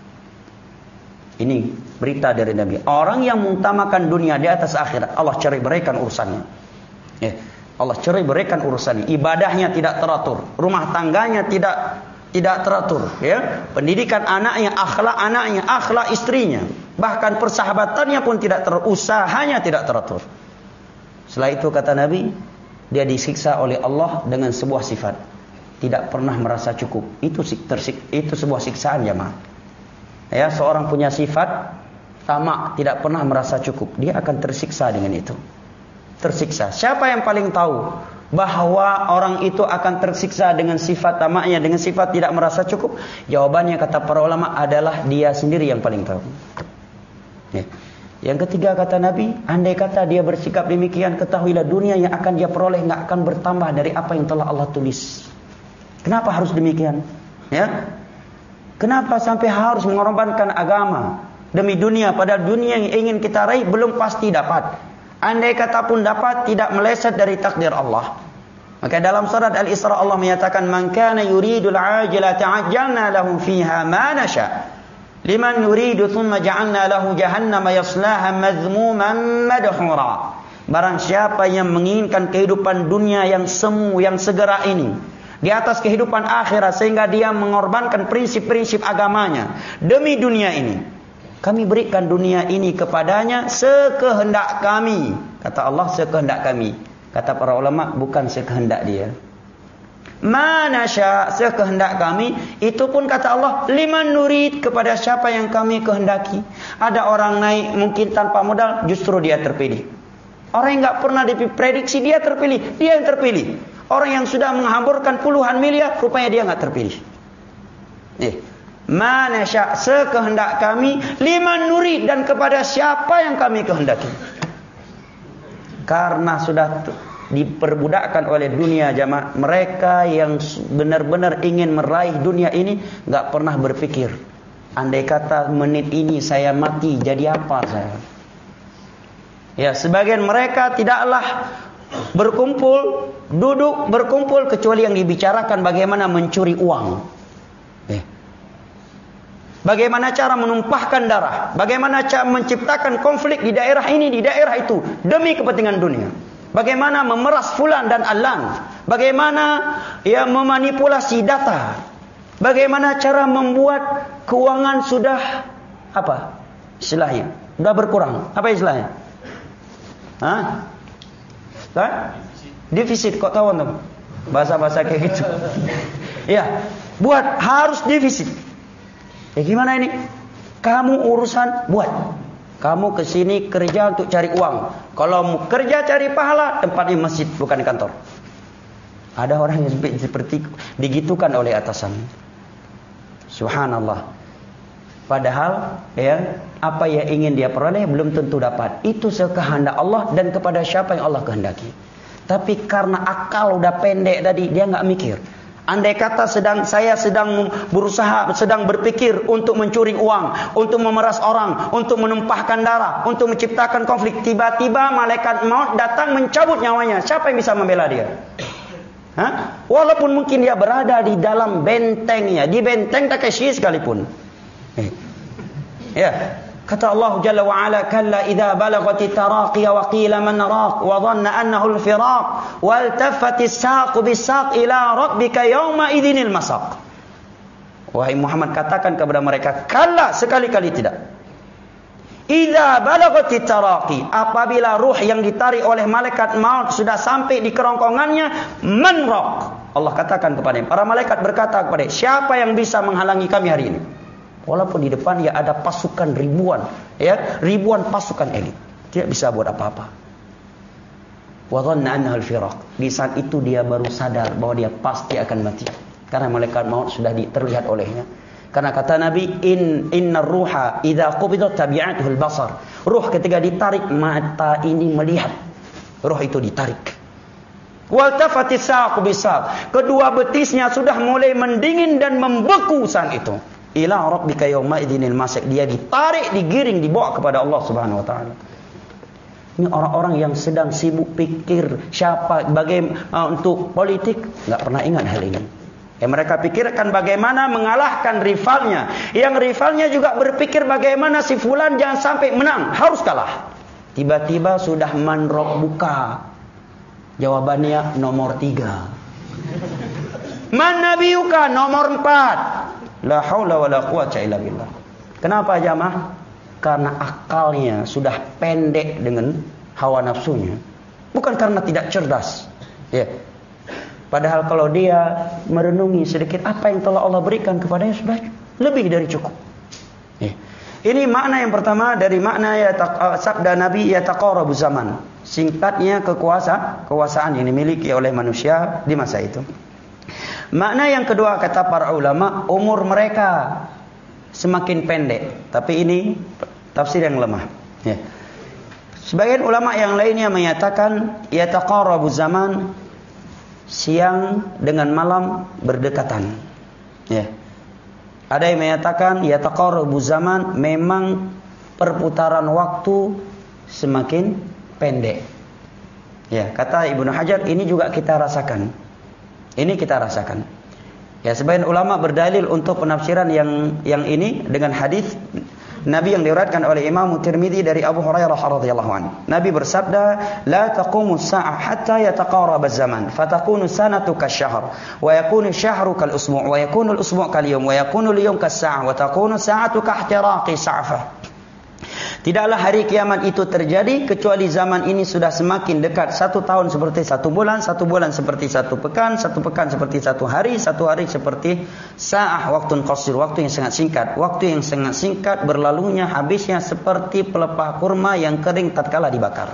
Ini berita dari Nabi. Orang yang mengutamakan dunia di atas akhirat, Allah cerai beraikan urusannya. Ya. Allah cerai beraikan urusannya. Ibadahnya tidak teratur, rumah tangganya tidak tidak teratur, ya. Pendidikan anaknya, akhlak anaknya, akhlak istrinya, bahkan persahabatannya pun tidak teratur, usahanya tidak teratur. Setelah itu kata Nabi, dia disiksa oleh Allah dengan sebuah sifat, tidak pernah merasa cukup. Itu tersik, itu sebuah siksaan jemaah. Ya, seorang punya sifat tamak, tidak pernah merasa cukup, dia akan tersiksa dengan itu. Tersiksa. Siapa yang paling tahu bahwa orang itu akan tersiksa dengan sifat tamaknya, dengan sifat tidak merasa cukup? Jawabannya kata para ulama adalah dia sendiri yang paling tahu. Ya. Yang ketiga kata Nabi, andai kata dia bersikap demikian, ketahuilah dunia yang akan dia peroleh nggak akan bertambah dari apa yang telah Allah tulis. Kenapa harus demikian? Ya, kenapa sampai harus mengorbankan agama demi dunia? Padahal dunia yang ingin kita raih belum pasti dapat. Andai kata pun dapat, tidak meleset dari takdir Allah. Maka dalam surat Al-Isra Allah menyatakan, man kana yuridul ajila ta'ajjalna lahu fiha ma nasha. Liman yuridu thumma ja'alna lahu jahannama yaslaha madhmuman madhura. Barang siapa yang menginginkan kehidupan dunia yang semu, yang segera ini, di atas kehidupan akhirat, sehingga dia mengorbankan prinsip-prinsip agamanya demi dunia ini, kami berikan dunia ini kepadanya sekehendak kami. Kata Allah, sekehendak kami. Kata para ulama, bukan sekehendak dia. Mana sya, sekehendak kami. Itu pun kata Allah, liman nurid, kepada siapa yang kami kehendaki. Ada orang naik mungkin tanpa modal, justru dia terpilih. Orang yang nggak pernah diprediksi, dia terpilih. Dia yang terpilih. Orang yang sudah menghamburkan puluhan miliar, rupanya dia nggak terpilih. Eh, mana sya, sekehendak kami, liman nurid, dan kepada siapa yang kami kehendaki. Karena sudah diperbudakkan oleh dunia jamaah, mereka yang benar-benar ingin meraih dunia ini nggak pernah berpikir, andai kata menit ini saya mati, jadi apa saya? Ya, sebagian mereka tidaklah berkumpul, duduk berkumpul kecuali yang dibicarakan bagaimana mencuri uang. Eh. Bagaimana cara menumpahkan darah, bagaimana cara menciptakan konflik di daerah ini, di daerah itu, demi kepentingan dunia. Bagaimana memeras fulan dan alan, bagaimana ya memanipulasi data, bagaimana cara membuat keuangan sudah apa istilahnya, sudah berkurang, apa istilahnya? Hah? Hah? Defisit, kok tahu teman? Bahasa-bahasa kayak gitu. Ya, buat harus defisit. Ya gimana ini? Kamu urusan buat. Kamu kesini kerja untuk cari uang. Kalau mau kerja cari pahala, tempatnya masjid, bukan kantor. Ada orang yang seperti digitukan oleh atasan. Subhanallah. Padahal ya, apa yang ingin dia peroleh belum tentu dapat. Itu sekehendak Allah dan kepada siapa yang Allah kehendaki. Tapi karena akal udah pendek tadi, dia nggak mikir. Andai kata sedang saya sedang berusaha, sedang berpikir untuk mencuri uang, untuk memeras orang, untuk menumpahkan darah, untuk menciptakan konflik, tiba-tiba malaikat maut datang mencabut nyawanya. Siapa yang bisa membela dia? Hah? Walaupun mungkin dia berada di dalam bentengnya, di benteng Takeshi sekalipun. Eh. Ya. Kata Allah Jalla wa Ala, kalla idza balagati taraqi wa qila man raq wa dhanna annahu al-firaq wal taffati as-saqu bis-saq ila rabbika yawma idzinil masaq. Wahai Muhammad, katakan kepada mereka, kalla, sekali-kali tidak. Idza balagati taraqi, apabila ruh yang ditarik oleh malaikat maut sudah sampai di kerongkongannya, man raq. Allah katakan kepada para malaikat, berkata kepada, siapa yang bisa menghalangi kami hari ini? Walaupun di depan ya ada pasukan ribuan, ya, ribuan pasukan elit, tidak bisa buat apa-apa. Wa dhanna annahu al-firaq. Di saat itu dia baru sadar bahwa dia pasti akan mati, karena malaikat maut sudah terlihat olehnya. Karena kata Nabi, in innar ruha idza qubidat tabi'atuhu al-basar. Ruh ketika ditarik, mata ini melihat. Ruh itu ditarik. Wal tafatis saqu bisaq. Kedua betisnya sudah mulai mendingin dan membeku saat itu. ila rabbika yawma idzinil masik. Dia ditarik, digiring, dibawa kepada Allah Subhanahu wa taala. Ini orang-orang yang sedang sibuk pikir siapa bagaimana uh, untuk politik, enggak pernah ingat hal ini. Yang mereka pikirkan bagaimana mengalahkan rivalnya. Yang rivalnya juga berpikir bagaimana si fulan jangan sampai menang, harus kalah. Tiba-tiba sudah manrob buka. Jawabannya nomor tiga. Man nabiyuka nomor empat. La haula wala quwwata illa billah. Kenapa jamaah? Karena akalnya sudah pendek dengan hawa nafsunya. Bukan karena tidak cerdas. Ya. Padahal kalau dia merenungi sedikit apa yang telah Allah berikan kepadanya sudah lebih dari cukup. Ya. Ini makna yang pertama dari makna ya sabda Nabi yataqarabu zaman. Singkatnya kekuasa, kekuasaan yang dimiliki oleh manusia di masa itu. Makna yang kedua kata para ulama, umur mereka semakin pendek. Tapi ini tafsir yang lemah. Ya. Sebagian ulama yang lainnya menyatakan yataqarabu zaman, siang dengan malam berdekatan. Ya. Ada yang menyatakan yataqarabu zaman, memang perputaran waktu semakin pendek. Ya, kata Ibnu Hajar ini juga kita rasakan. Ini kita rasakan. Ya, sebagian ulama berdalil untuk penafsiran yang yang ini dengan hadis Nabi yang diriwayatkan oleh Imam Tirmizi dari Abu Hurairah radhiyallahu anhu. Nabi bersabda, "La taqumu as-sa'ah hatta yataqaraba az-zaman, fatakunu sanatu kasyahr, wa yakunu asyahru kal usbu', wa yakunu al-usbu' kal yawm, wa yakunu al-yawm kas-sa'ah, wa takunu sa'atu kahtiraqi sa'fah." Tidaklah hari kiamat itu terjadi kecuali zaman ini sudah semakin dekat. Satu tahun seperti satu bulan, satu bulan seperti satu pekan, satu pekan seperti satu hari, satu hari seperti sa'ah waktun qasir, waktu yang sangat singkat. Waktu yang sangat singkat berlalunya habisnya seperti pelepah kurma yang kering tatkala dibakar.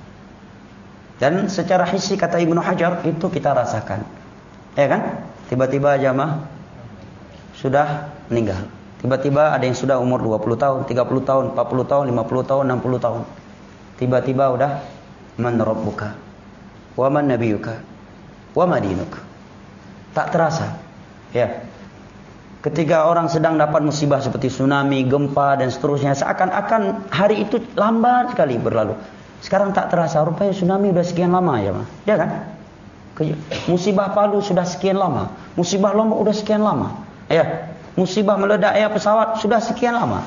Dan secara hissi kata Ibnu Hajar itu kita rasakan. Ya kan? Tiba-tiba jamaah sudah meninggal. Tiba-tiba ada yang sudah umur dua puluh tahun, tiga puluh tahun, empat puluh tahun, lima puluh tahun, enam puluh tahun. Tiba-tiba udah man rabbuka wa man nabiyuka wa ma dinuka. Tak terasa. Ya. Ketika orang sedang dapat musibah seperti tsunami, gempa dan seterusnya, seakan-akan hari itu lambat sekali berlalu. Sekarang tak terasa, rupanya tsunami sudah sekian lama ya, Mas. Ya kan? Musibah Palu sudah sekian lama, musibah Lombok sudah sekian lama. Ya. Musibah meledaknya pesawat sudah sekian lama.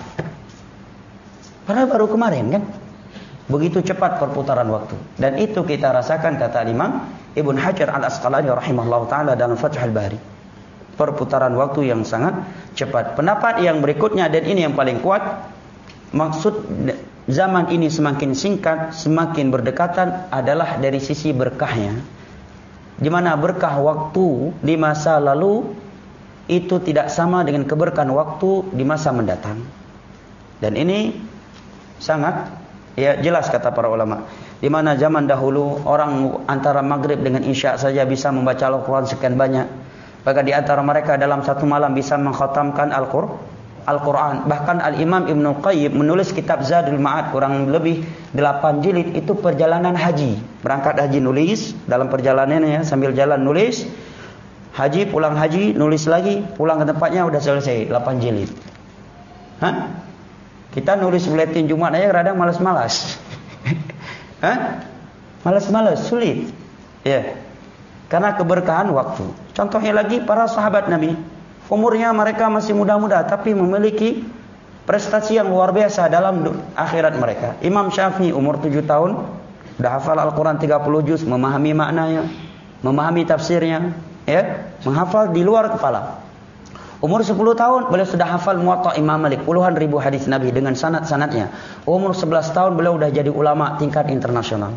Padahal baru kemarin kan. Begitu cepat perputaran waktu. Dan itu kita rasakan kata Imam Ibnu Hajar Al-Asqalani rahimahullah ta'ala dalam Fathul Bari. Perputaran waktu yang sangat cepat. Pendapat yang berikutnya dan ini yang paling kuat. Maksud zaman ini semakin singkat, semakin berdekatan adalah dari sisi berkahnya. Di mana berkah waktu di masa lalu itu tidak sama dengan keberkahan waktu di masa mendatang. Dan ini sangat ya jelas kata para ulama. Di mana zaman dahulu orang antara maghrib dengan isya saja bisa membaca Al-Quran sekian banyak. Bahkan di antara mereka dalam satu malam bisa mengkhatamkan Al-Qur'an. Al-Quran. Bahkan Al-Imam Ibnu Qayyim menulis kitab Zadul Ma'ad kurang lebih delapan jilid itu perjalanan haji. Berangkat haji nulis, dalam perjalanannya sambil jalan nulis. Haji, pulang haji, nulis lagi, pulang ke tempatnya udah selesai, delapan jilid. Hah? Kita nulis buletin Jumat aja kadang malas-malas. Hah? Malas-malas, sulit. Ya. Karena keberkahan waktu. Contohnya lagi para sahabat Nabi. Umurnya mereka masih muda-muda tapi memiliki prestasi yang luar biasa dalam akhirat mereka. Imam Syafi'i umur tujuh tahun sudah hafal Al-Quran tiga puluh juz, memahami maknanya, memahami tafsirnya. Ya, menghafal di luar kepala. Umur sepuluh tahun beliau sudah hafal Muwatta Imam Malik, puluhan ribu hadis Nabi dengan sanad-sanadnya. Umur sebelas tahun beliau sudah jadi ulama tingkat internasional.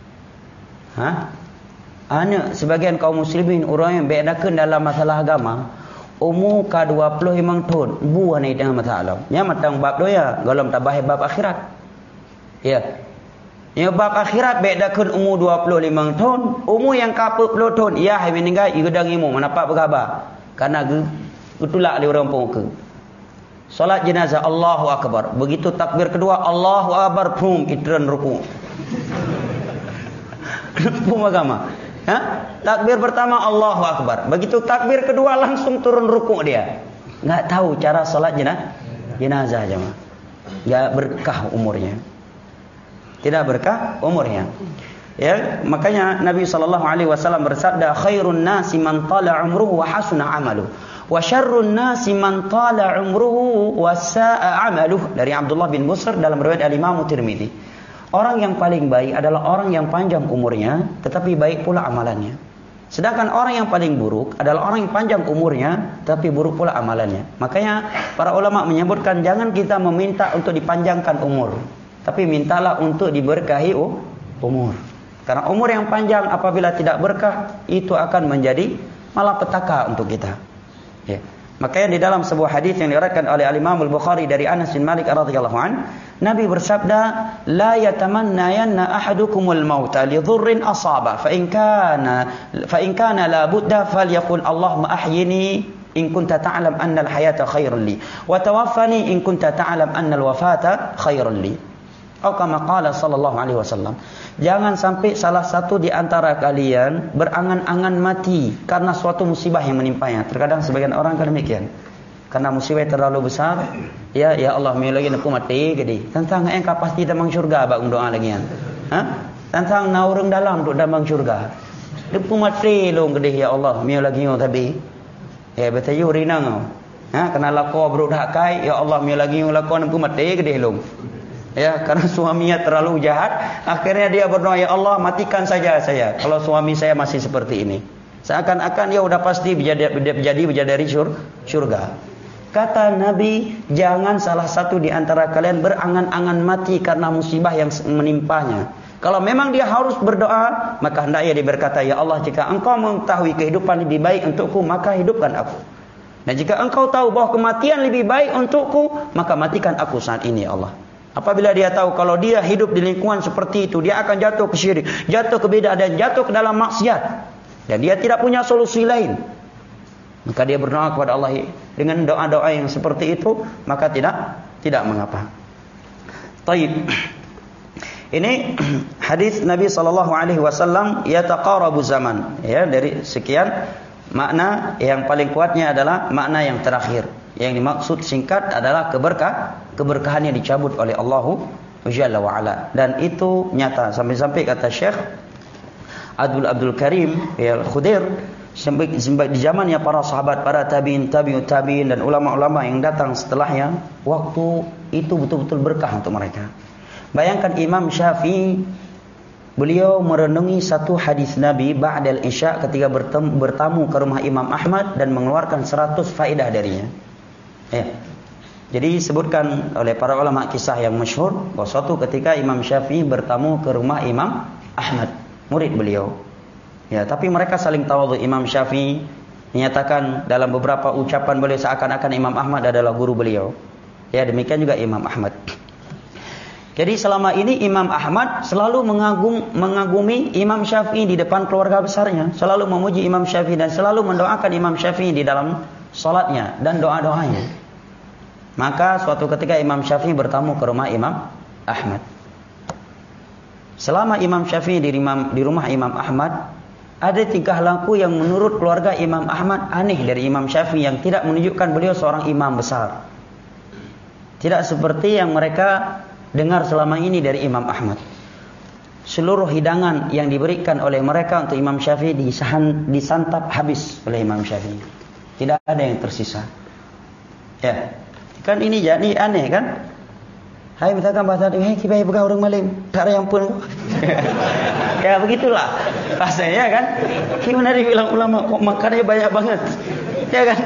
Hah? Hanya sebagian kaum muslimin orang yang bedakan dalam masalah agama, umur ka dua puluh lima tahun, buah ni dengan masalah. Nya matang bab doya, golom tabah bab akhirat. Ya. Yang bab akhirat bedakan umur dua puluh lima tahun, umur yang ka empat puluh tahun, ia hai meninggal igedang imu menapa berkhabar. Karena getulak di orang pun ke. Salat jenazah Allahu akbar. Begitu takbir kedua Allahu akbar, pum itran ruku. Pum agama. Ha? Takbir pertama Allahu akbar. Begitu takbir kedua langsung turun ruku dia. nggak tahu cara salat jenazah jemaah. Nggak berkah umurnya. Tidak berkah umurnya. Ya, makanya Nabi sallallahu alaihi wasallam bersabda, "Khairun nasi man tala umruhu wa hasuna 'amaluhu, wa syarrun nasi man tala umruhu wa sa'a 'amaluhu." Dari Abdullah bin Busr dalam riwayat Al-Imam Tirmidzi. Orang yang paling baik adalah orang yang panjang umurnya tetapi baik pula amalannya. Sedangkan orang yang paling buruk adalah orang yang panjang umurnya tapi buruk pula amalannya. Makanya para ulama menyebutkan jangan kita meminta untuk dipanjangkan umur, tapi mintalah untuk diberkahi umur. Karena umur yang panjang apabila tidak berkah itu akan menjadi malapetaka untuk kita. Ya. Makanya di dalam sebuah hadis yang diriwayatkan oleh Al-Imam Al-Bukhari dari Anas bin Malik radhiyallahu an, Nabi bersabda, "La yatamannayanna ahadukumul mauta li dhurrin asaba, fa in kana fa in kana la budda falyaqul Allahumma ahyini in kunta ta'lam anna al-hayata khairun li wa tawaffani in kunta ta'lam anna al-wafata khairun li." Atau kama qala sallallahu alaihi wasallam. Jangan sampai salah satu di antara kalian berangan-angan mati karena suatu musibah yang menimpanya. Terkadang sebagian orang kan demikian. Karena musibah terlalu besar, ya ya Allah mi lagi nak mati gede. Tentang engkau pasti damang syurga ba doa lagi kan. Ha? Tentang naurung dalam duk damang syurga. Depu mati long gede ya Allah mi lagi yo tapi. Ya betayu rinang. Ha kena lako bro dak kai ya Allah mi lagi yo lako nak mati gede long. Ya, karena suaminya terlalu jahat, akhirnya dia berdoa, ya Allah matikan saja saya kalau suami saya masih seperti ini. Seakan-akan ya udah pasti menjadi menjadi bidadari syurga. Kata Nabi, jangan salah satu di antara kalian berangan-angan mati karena musibah yang menimpanya. Kalau memang dia harus berdoa, maka hendaknya dia berkata, ya Allah jika engkau mengetahui kehidupan lebih baik untukku, maka hidupkan aku. Dan jika engkau tahu bahwa kematian lebih baik untukku, maka matikan aku saat ini ya Allah. Apabila dia tahu kalau dia hidup di lingkungan seperti itu, dia akan jatuh ke syirik, jatuh ke bid'ah dan jatuh ke dalam maksiat. Dan dia tidak punya solusi lain. Maka dia berdoa kepada Allah dengan doa-doa yang seperti itu, maka tidak tidak mengapa. Taib. Ini hadis Nabi sallallahu alaihi wasallam yataqarabu zaman. Ya, dari sekian makna yang paling kuatnya adalah makna yang terakhir. Yang dimaksud singkat adalah keberkah, keberkahan yang dicabut oleh Allah Jalla wa Ala. Dan itu nyata sampai-sampai kata Syekh Abdul Abdul Karim ya Khudair, sampai di zamannya para sahabat, para tabi'in, tabi'ut tabi'in dan ulama-ulama yang datang setelahnya, waktu itu betul-betul berkah untuk mereka. Bayangkan Imam Syafi'i, beliau merenungi satu hadis Nabi ba'dal Isya ketika bertemu, bertamu ke rumah Imam Ahmad dan mengeluarkan seratus faedah darinya. Ya. Jadi disebutkan oleh para ulama kisah yang masyhur bahwa suatu ketika Imam Syafi'i bertamu ke rumah Imam Ahmad, murid beliau. Ya, tapi mereka saling tawadhu. Imam Syafi'i menyatakan dalam beberapa ucapan beliau seakan-akan Imam Ahmad adalah guru beliau. Ya, demikian juga Imam Ahmad. Jadi selama ini Imam Ahmad selalu mengagum, mengagumi Imam Syafi'i di depan keluarga besarnya, selalu memuji Imam Syafi'i dan selalu mendoakan Imam Syafi'i di dalam salatnya dan doa-doanya. Maka suatu ketika Imam Syafi'i bertamu ke rumah Imam Ahmad. Selama Imam Syafi'i di, di rumah Imam Ahmad, ada tingkah laku yang menurut keluarga Imam Ahmad aneh dari Imam Syafi'i yang tidak menunjukkan beliau seorang imam besar. Tidak seperti yang mereka dengar selama ini dari Imam Ahmad. Seluruh hidangan yang diberikan oleh mereka untuk Imam Syafi'i disahan, disantap habis oleh Imam Syafi'i. Tidak ada yang tersisa. Ya, kan ini jadi aneh kan? Hai misalkan bahasa itu, hei kibai begah orang malim, tak ada yang pun. Ya begitulah rasanya kan. Gimana dibilang ulama kok makannya banyak banget, ya kan?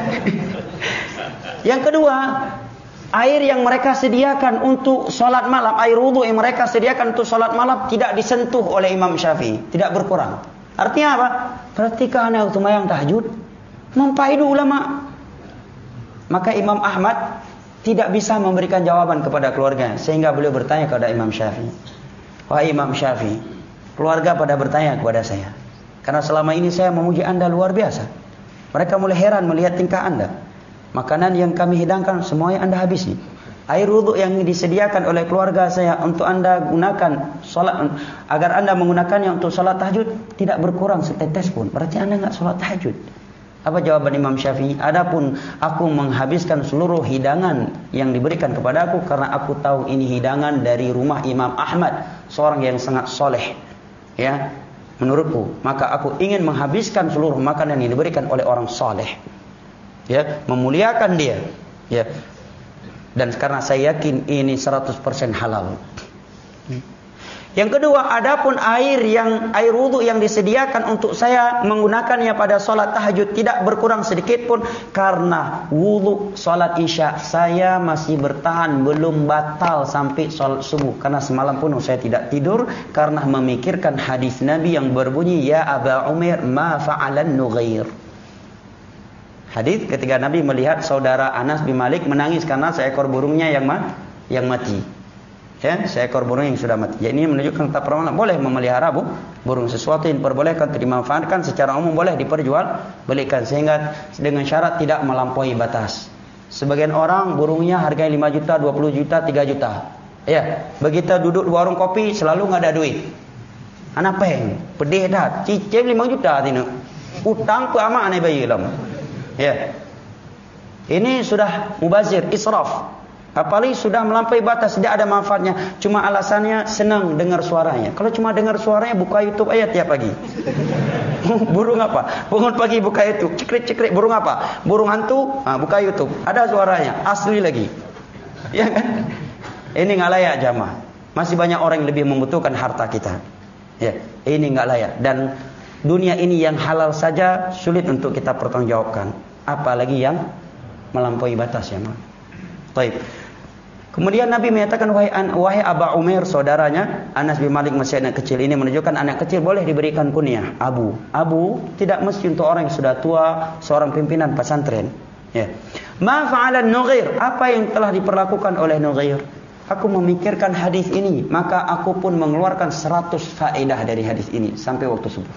Yang kedua, air yang mereka sediakan untuk sholat malam, air wudhu yang mereka sediakan untuk sholat malam tidak disentuh oleh Imam Syafi'i, tidak berkurang. Artinya apa? Perhatikan waktu mayang tahajud, mempaidu ulama. Maka Imam Ahmad tidak bisa memberikan jawaban kepada keluarga, sehingga beliau bertanya kepada Imam Syafi'i, wahai Imam Syafi'i, keluarga pada bertanya kepada saya, karena selama ini saya memuji anda luar biasa. Mereka mulai heran melihat tingkah anda. Makanan yang kami hidangkan semuanya anda habisi. Air wudhu yang disediakan oleh keluarga saya untuk anda gunakan salat, agar anda menggunakannya untuk salat tahajud, tidak berkurang setetes pun. Berarti anda enggak salat tahajud. Apa jawaban Imam Syafi'i? Adapun aku menghabiskan seluruh hidangan yang diberikan kepada aku karena aku tahu ini hidangan dari rumah Imam Ahmad, seorang yang sangat soleh. Ya, menurutku, maka aku ingin menghabiskan seluruh makanan yang diberikan oleh orang soleh. Ya, memuliakan dia. Ya. Dan karena saya yakin ini seratus persen halal. Yang kedua, adapun air yang air wudu yang disediakan untuk saya menggunakannya pada sholat tahajud tidak berkurang sedikit pun karena wudu sholat isya saya masih bertahan belum batal sampai sholat subuh karena semalam pun saya tidak tidur karena memikirkan hadis Nabi yang berbunyi ya Aba Umair ma fa'alan nughair. Hadis ketika Nabi melihat saudara Anas bin Malik menangis karena seekor burungnya yang ma yang mati. Ya, seekor burung yang sudah mati. Jadi ini menunjukkan tata permainan boleh memelihara bu, burung sesuatu yang diperbolehkan untuk dimanfaatkan secara umum boleh diperjual belikan sehingga dengan syarat tidak melampaui batas. Sebagian orang burungnya harganya lima juta, dua puluh juta, tiga juta. Ya, begitu duduk di warung kopi selalu nggak ada duit. Anak peng, pedih dah, cicim lima juta tino. Utang pe ama aneh bayi lam. Ya. Ini sudah mubazir, israf. Apalagi sudah melampaui batas, tidak ada manfaatnya. Cuma alasannya senang dengar suaranya. Kalau cuma dengar suaranya buka YouTube aja tiap pagi. Burung apa? Bangun pagi buka YouTube. Cekrik-cekrik burung apa? Burung hantu, nah, buka YouTube. Ada suaranya, asli lagi. Ya kan? Ini nggak layak jamaah. Masih banyak orang yang lebih membutuhkan harta kita. Ya, ini nggak layak. Dan dunia ini yang halal saja sulit untuk kita pertanggungjawabkan. Apalagi yang melampaui batas ya, Ma. Baik. Kemudian Nabi menyatakan wahai, wahai Aba Umair saudaranya Anas bin Malik masih anak kecil. Ini menunjukkan anak kecil boleh diberikan kunyah Abu. Abu tidak mesti untuk orang yang sudah tua, seorang pimpinan pesantren. Ya. Ma fa'alan Nughair, apa yang telah diperlakukan oleh Nughair? Aku memikirkan hadis ini, maka aku pun mengeluarkan seratus faedah dari hadis ini sampai waktu subuh.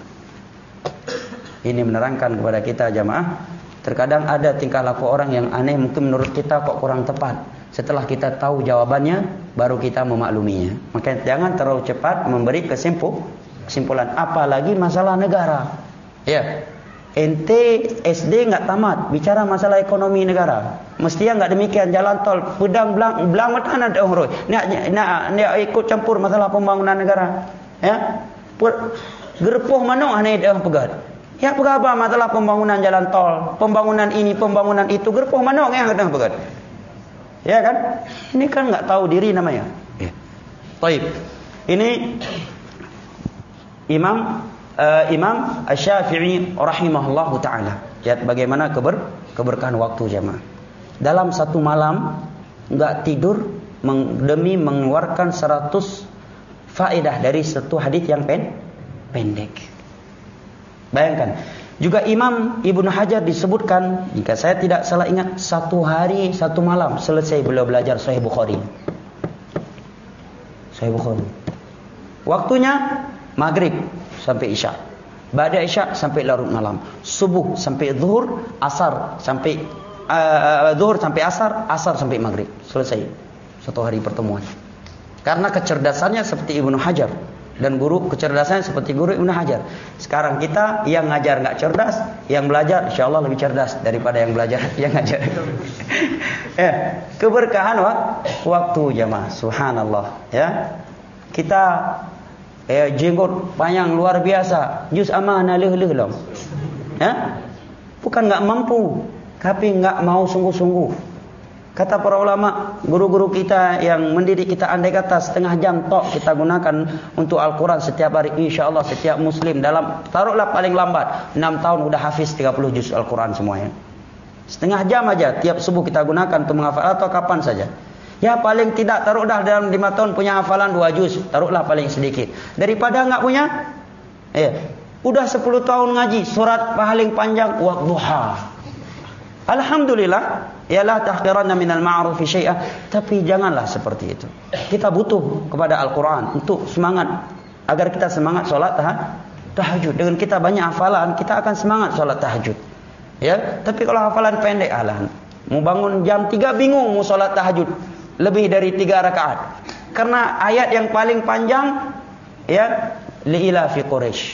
Ini menerangkan kepada kita jamaah, terkadang ada tingkah laku orang yang aneh mungkin menurut kita kok kurang tepat. Setelah kita tahu jawabannya, baru kita memakluminya. Maka jangan terlalu cepat memberi kesimpul, kesimpulan. Apalagi masalah negara. Ya, ente S D nggak tamat, bicara masalah ekonomi negara. Mestinya nggak demikian. Jalan tol, pedang belang, belang matan ada orang. Nak, nak, nak ikut campur masalah pembangunan negara. Ya, gerpoh mana aneh dah pegat. Ya pegat apa masalah pembangunan jalan tol, pembangunan ini, pembangunan itu. Gerpoh mana yang dah pegat. Ya kan? Ini kan nggak tahu diri namanya. Ya. Baik. Ini Imam uh, Imam Asy-Syafi'i rahimahullahu taala. Lihat bagaimana keber keberkahan waktu jemaah. Dalam satu malam nggak tidur meng, demi mengeluarkan seratus faedah dari satu hadis yang pen, pendek. Bayangkan. Juga Imam Ibnu Hajar disebutkan, jika saya tidak salah ingat, satu hari satu malam selesai beliau belajar Sahih Bukhari. Sahih Bukhari. Waktunya maghrib sampai isya, ba'da isya sampai larut malam, subuh sampai zuhur, asar sampai uh, zuhur sampai asar, asar sampai maghrib. Selesai satu hari pertemuan. Karena kecerdasannya seperti Ibnu Hajar. Dan guru kecerdasannya seperti guru Ibnu Hajar. Sekarang kita yang ngajar nggak cerdas, yang belajar insya Allah lebih cerdas daripada yang belajar yang ngajar. Ya, keberkahan waktu jemaah, subhanallah. Ya, kita eh, jenggot panjang luar biasa, juz amanah leh-leh loh. Ya, bukan nggak mampu, tapi nggak mau sungguh-sungguh. Kata para ulama, guru-guru kita yang mendidik kita andai kata setengah jam tok kita gunakan untuk Al-Quran setiap hari. Insya Allah setiap muslim dalam, taruhlah paling lambat enam tahun udah hafiz tiga puluh juz Al-Quran semuanya. Setengah jam aja tiap subuh kita gunakan untuk menghafal atau kapan saja. Ya paling tidak taruhlah dalam lima tahun punya hafalan dua juz. Taruhlah paling sedikit. Daripada enggak punya, eh, udah sepuluh tahun ngaji surat paling panjang Wadduha. Alhamdulillah, ya la tahqiranna minal ma'ruf syai'ah, tapi janganlah seperti itu. Kita butuh kepada Al-Qur'an untuk semangat agar kita semangat salat tahajud. Dengan kita banyak hafalan, kita akan semangat salat tahajud. Ya, tapi kalau hafalan pendek alah, mau bangun jam tiga bingung mau salat tahajud lebih dari tiga rakaat. Karena ayat yang paling panjang ya liila fi Quraisy.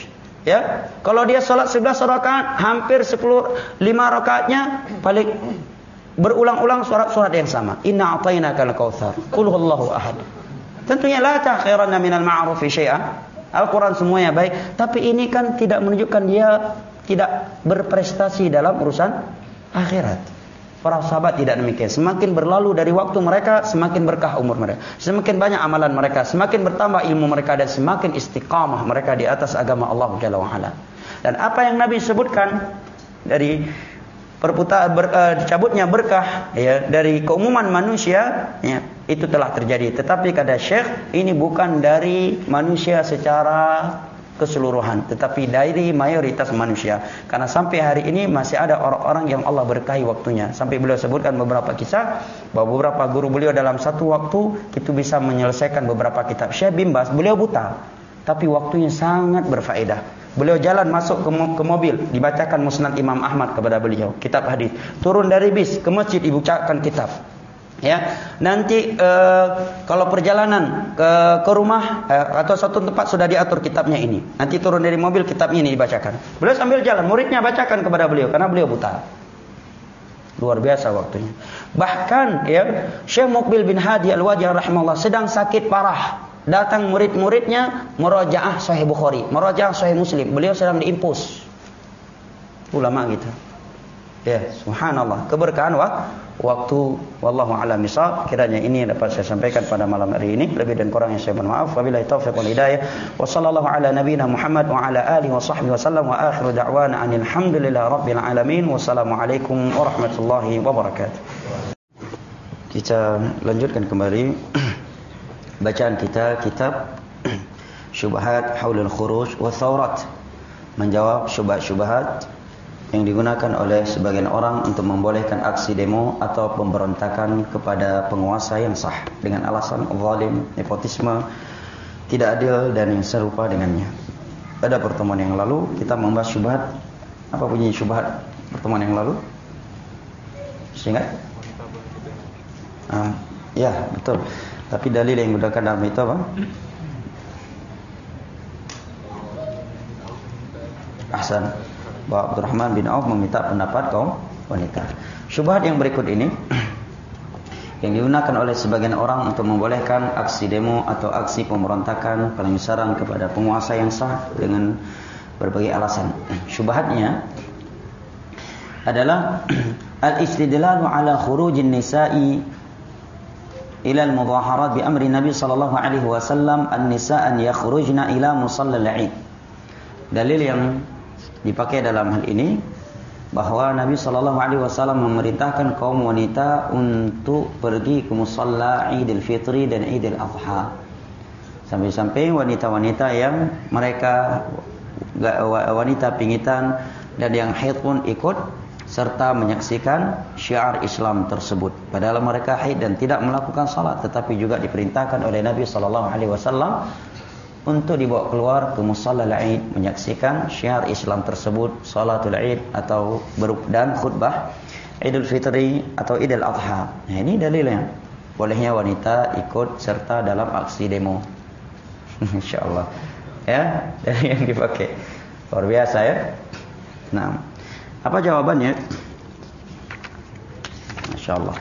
Ya, kalau dia salat sebelas rakaat, hampir sepuluh, lima rakaatnya paling berulang-ulang surat-surat yang sama. Inna a'tainakal kautsar. Qul huwallahu ahad. Tentunya la takhiranna minal ma'rufi syai'an. Al-Quran semuanya baik, tapi ini kan tidak menunjukkan dia tidak berprestasi dalam urusan akhirat. Para sahabat tidak demikian. Semakin berlalu dari waktu mereka, semakin berkah umur mereka. Semakin banyak amalan mereka, semakin bertambah ilmu mereka, dan semakin istiqamah mereka di atas agama Allah Jalla wa Ala. Dan apa yang Nabi sebutkan dari perputar ber, uh, dicabutnya berkah ya dari keumuman manusia, ya, itu telah terjadi. Tetapi kata Syekh, ini bukan dari manusia secara keseluruhan, tetapi dari mayoritas manusia. Karena sampai hari ini masih ada orang-orang yang Allah berkahi waktunya. Sampai beliau sebutkan beberapa kisah bahwa beberapa guru beliau dalam satu waktu itu bisa menyelesaikan beberapa kitab. Syekh bin Baz, beliau buta, tapi waktunya sangat berfaedah. Beliau jalan masuk ke, ke mobil, dibacakan Musnad Imam Ahmad kepada beliau, kitab hadis. Turun dari bis ke masjid, dibacakan kitab. Ya, nanti uh, kalau perjalanan ke ke rumah uh, atau satu tempat sudah diatur kitabnya ini. Nanti turun dari mobil, kitabnya ini dibacakan. Beliau sambil jalan, muridnya bacakan kepada beliau karena beliau buta. Luar biasa waktunya. Bahkan ya, Syekh Muqbil bin Hadi Al-Wajih rahimahullah sedang sakit parah. Datang murid-muridnya murajaah Sahih Bukhari, murajaah Sahih Muslim. Beliau sedang diimpus. Ulama gitu. Ya, subhanallah. Keberkahan waktu, wallahu a'lam bishawab. Kiranya ini yang dapat saya sampaikan pada malam hari ini. Lebih dan kurangnya saya mohon maaf. Wabillahi taufiq wal hidayah. Wa sallallahu ala nabiyyina Muhammad wa ala alihi wa sahbihi wasallam wa akhiru da'wana anil hamdulillahi rabbil alamin. Wassalamualaikum warahmatullahi wabarakatuh. Kita lanjutkan kembali bacaan kita kitab Syubhat Haulul Khuruj wa Thawrat, menjawab syubhat-syubhat yang digunakan oleh sebagian orang untuk membolehkan aksi demo atau pemberontakan kepada penguasa yang sah dengan alasan zalim, nepotisme, tidak adil dan yang serupa dengannya. Pada pertemuan yang lalu kita membahas syubhat. Apa bunyi syubhat pertemuan yang lalu? Ingat? Ah, ya, betul. Tapi dalil yang digunakan dalam itu apa? Ahsan. Bahwa Abdurrahman bin Auf meminta pendapat kaum wanita. Syubhat yang berikut ini yang digunakan oleh sebagian orang untuk membolehkan aksi demo atau aksi pemberontakan, pengesaran kepada penguasa yang sah dengan berbagai alasan. Syubhatnya adalah al-istidlalu ala khurujin nisa'i ila al-mudhaharat bi amri Nabi sallallahu alaihi wasallam an-nisa'an yakhrujna ila musallal 'id. Dalil yang dipakai dalam hal ini bahwa Nabi sallallahu alaihi wasallam memerintahkan kaum wanita untuk pergi ke musalla Idul Fitri dan Idul Adha. Sampai-sampai wanita-wanita yang mereka wanita pingitan dan yang haid pun ikut serta menyaksikan syiar Islam tersebut. Padahal mereka haid dan tidak melakukan salat, tetapi juga diperintahkan oleh Nabi sallallahu alaihi wasallam untuk dibawa keluar ke musalla Id menyaksikan syiar Islam tersebut, salatul Id atau dan khutbah Idul Fitri atau Idul Adha. Nah, ini dalilnya. Bolehnya wanita ikut serta dalam aksi demo. Insyaallah. Ya, dari yang dipakai. Luar biasa ya. Nah, apa jawabannya? Masyaallah.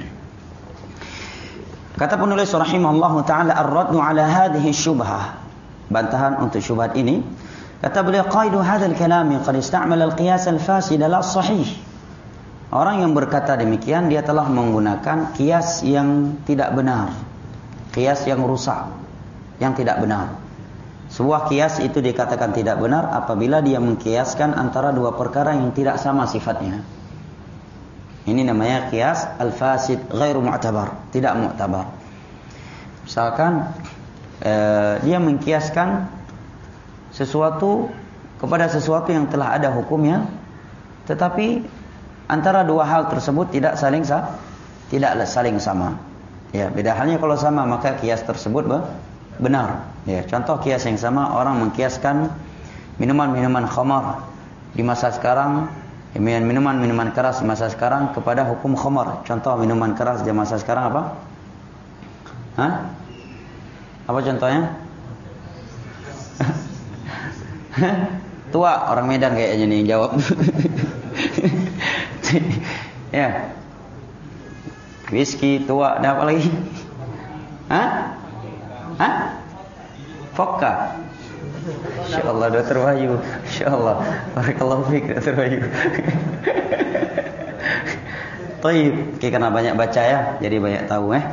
Kata penulis rahimahullahu taala ar-raddu ala hadhihi syubhah. Bantahan untuk syubhat ini, kata beliau, qaidu hadzal kalami qad istamala al-qiyas al-fasid la sahih. Orang yang berkata demikian dia telah menggunakan kias yang tidak benar, kias yang rusak, yang tidak benar. Sebuah kias itu dikatakan tidak benar apabila dia mengkiaskan antara dua perkara yang tidak sama sifatnya. Ini namanya kias al-fasid, ghairu mu'tabar, tidak mu'tabar. Misalkan Uh, dia mengkiaskan sesuatu kepada sesuatu yang telah ada hukumnya, tetapi antara dua hal tersebut tidak saling sah, tidak saling sama. Ya, beda halnya kalau sama maka kias tersebut benar. Ya, contoh kias yang sama, orang mengkiaskan minuman-minuman khamar di masa sekarang, minuman-minuman keras di masa sekarang kepada hukum khamar. Contoh minuman keras di masa sekarang apa? Hah? Apa contohnya? Tua orang Medan kayaknya nih yang jawab. Ya. Whisky tua, ada apa lagi? Hah? Hah? Vodka. Insyaallah Dokter Wahyu. Insyaallah. Barakallahu fiik Dokter Wahyu. Baik, karena banyak baca ya, jadi banyak tahu eh.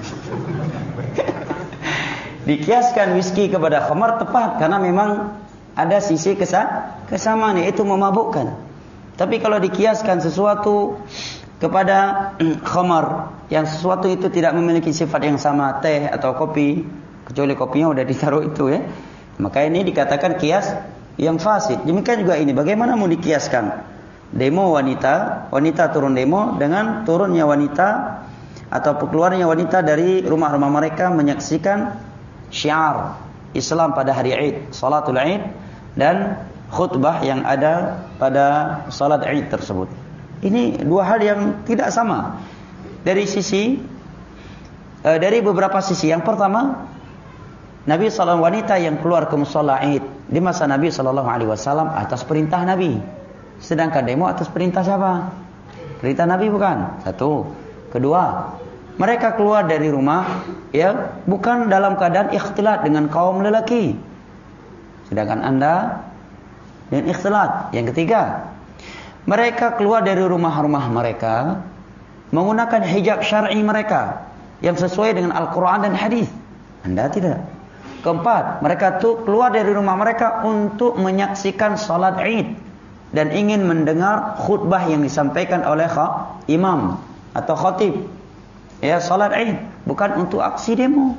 Dikiaskan whisky kepada khamar tepat karena memang ada sisi kesa kesamaan yaitu memabukkan. Tapi kalau dikiaskan sesuatu kepada khamar yang sesuatu itu tidak memiliki sifat yang sama, teh atau kopi, kecuali kopinya udah ditaruh itu ya, maka ini dikatakan kias yang fasid. Demikian juga ini, bagaimana mau dikiaskan demo wanita, wanita turun demo dengan turunnya wanita atau keluarnya wanita dari rumah-rumah mereka menyaksikan syiar Islam pada hari Id, salatul Id dan khutbah yang ada pada salat Id tersebut. Ini dua hal yang tidak sama dari sisi e, dari beberapa sisi. Yang pertama, Nabi sallallahu alaihi wasallam wanita yang keluar ke musalla Id di masa Nabi sallallahu alaihi wasallam atas perintah Nabi. Sedangkan demo atas perintah siapa? Perintah Nabi bukan? Satu. Kedua, mereka keluar dari rumah ya bukan dalam keadaan ikhtilat dengan kaum lelaki. Sedangkan Anda dan ikhtilat. Yang ketiga, mereka keluar dari rumah-rumah mereka menggunakan hijab syar'i mereka yang sesuai dengan Al-Quran dan hadis. Anda tidak. Keempat, mereka tuh keluar dari rumah mereka untuk menyaksikan salat Id dan ingin mendengar khutbah yang disampaikan oleh imam atau khatib. Ya, salat Id bukan untuk aksi demo.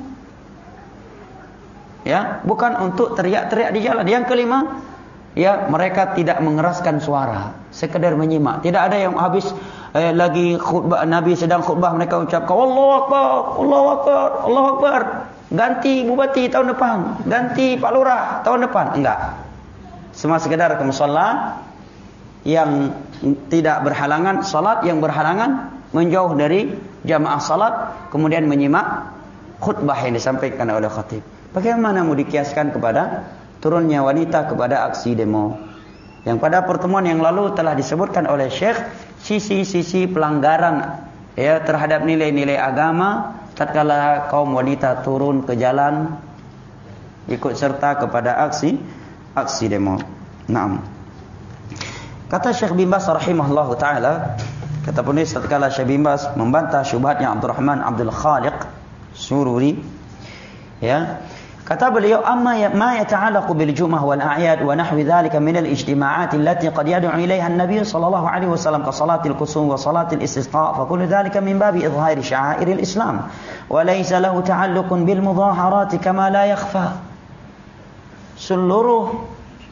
Ya, bukan untuk teriak-teriak di jalan. Yang kelima, ya mereka tidak mengeraskan suara, sekedar menyimak. Tidak ada yang habis eh, lagi khutbah Nabi sedang khutbah mereka ucapkan Allahu Akbar, Allahu Akbar, Allahu Akbar. Ganti bupati tahun depan, ganti Pak Lurah tahun depan. Enggak. Semua sekedar ke musalla yang tidak berhalangan salat, yang berhalangan menjauh dari jamaah salat, kemudian menyimak khutbah yang disampaikan oleh khatib. Bagaimana mau dikiaskan kepada turunnya wanita kepada aksi demo yang pada pertemuan yang lalu telah disebutkan oleh Syekh sisi-sisi pelanggaran ya terhadap nilai-nilai agama tatkala kaum wanita turun ke jalan ikut serta kepada aksi aksi demo. Naam. Kata Syekh bin Baz rahimahullahu taala, kata penulis tatkala Syekh bin Baz membantah syubhatnya Abdurrahman Abdul Khaliq Sururi ya. Kata beliau, amma ma yata'allaqu bil jum'ah wal a'yad wa nahwi dhalika min al ijtima'at allati qad yad'u ilayha an-nabiy sallallahu alaihi wasallam ka salatil kusuf wa salatil istisqa fa kullu dhalika min babi idhhari sya'air al-islam wa laysa lahu ta'alluqun bil mudaharat kama la yakhfa. Seluruh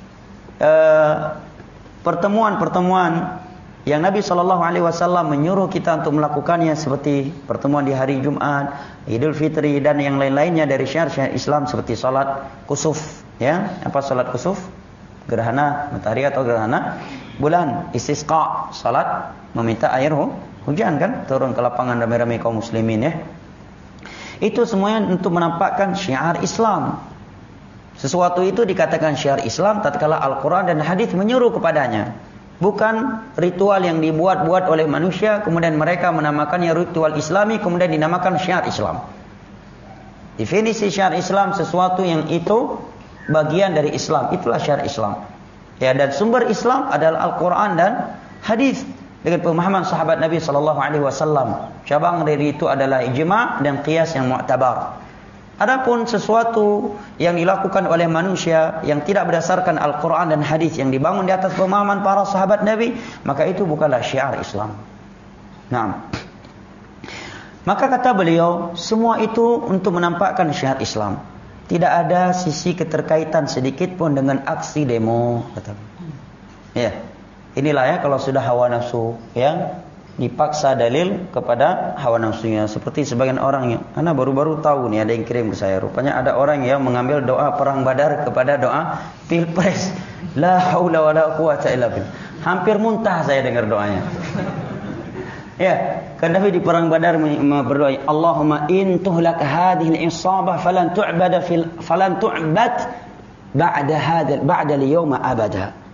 pertemuan-pertemuan yang Nabi sallallahu alaihi wasallam menyuruh kita untuk melakukannya seperti pertemuan di hari Jumat, Idul Fitri dan yang lain-lainnya dari syiar-syiar Islam seperti salat kusuf ya. Apa salat kusuf? Gerhana matahari atau gerhana bulan. Istisqa, salat meminta air hujan kan, turun ke lapangan ramai-ramai kaum muslimin ya. Itu semuanya untuk menampakkan syiar Islam. Sesuatu itu dikatakan syiar Islam tatkala Al-Qur'an dan hadis menyuruh kepadanya. Bukan ritual yang dibuat-buat oleh manusia kemudian mereka menamakannya ritual Islami kemudian dinamakan syiar Islam. Definisi syiar Islam sesuatu yang itu bagian dari Islam, itulah syiar Islam. Ya, dan sumber Islam adalah Al-Qur'an dan hadis dengan pemahaman sahabat Nabi sallallahu alaihi wasallam. Cabang dari itu adalah ijma' dan qiyas yang mu'tabar. Adapun sesuatu yang dilakukan oleh manusia yang tidak berdasarkan Al-Quran dan hadis yang dibangun di atas pemahaman para sahabat Nabi, maka itu bukanlah syiar Islam. Nah, maka kata beliau, semua itu untuk menampakkan syiar Islam. Tidak ada sisi keterkaitan sedikit pun dengan aksi demo. Kata. Ya, inilah ya kalau sudah hawa nafsu, ya. Dipaksa dalil kepada hawa nafsunya. Seperti sebagian orang yang Ana baru-baru tahu nih, ada yang kirim ke saya. Rupanya ada orang yang mengambil doa perang Badar kepada doa Pilpres. La haula wala quwata illa billah. Hampir muntah saya dengar doanya. Ya, kan Nabi di perang Badar berdoa, Allahumma in tuhlak hadhihi al-isabah falan tu'bad fil falan tu'bad ba'da hadzal ba'da al-yawma abada.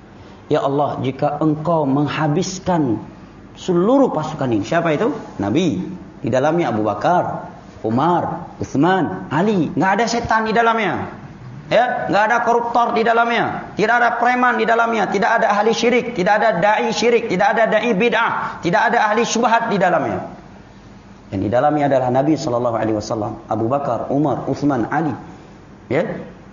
Ya Allah, jika engkau menghabiskan seluruh pasukan ini. Siapa itu? Nabi. Di dalamnya Abu Bakar, Umar, Utsman, Ali. Nggak ada setan di dalamnya. Ya, nggak ada koruptor di dalamnya. Tidak ada preman di dalamnya. Tidak ada ahli syirik. Tidak ada dai syirik. Tidak ada dai bid'ah. Tidak ada ahli syubhat di dalamnya. Dan di dalamnya adalah Nabi sallallahu alaihi wasallam, Abu Bakar, Umar, Utsman, Ali. Ya.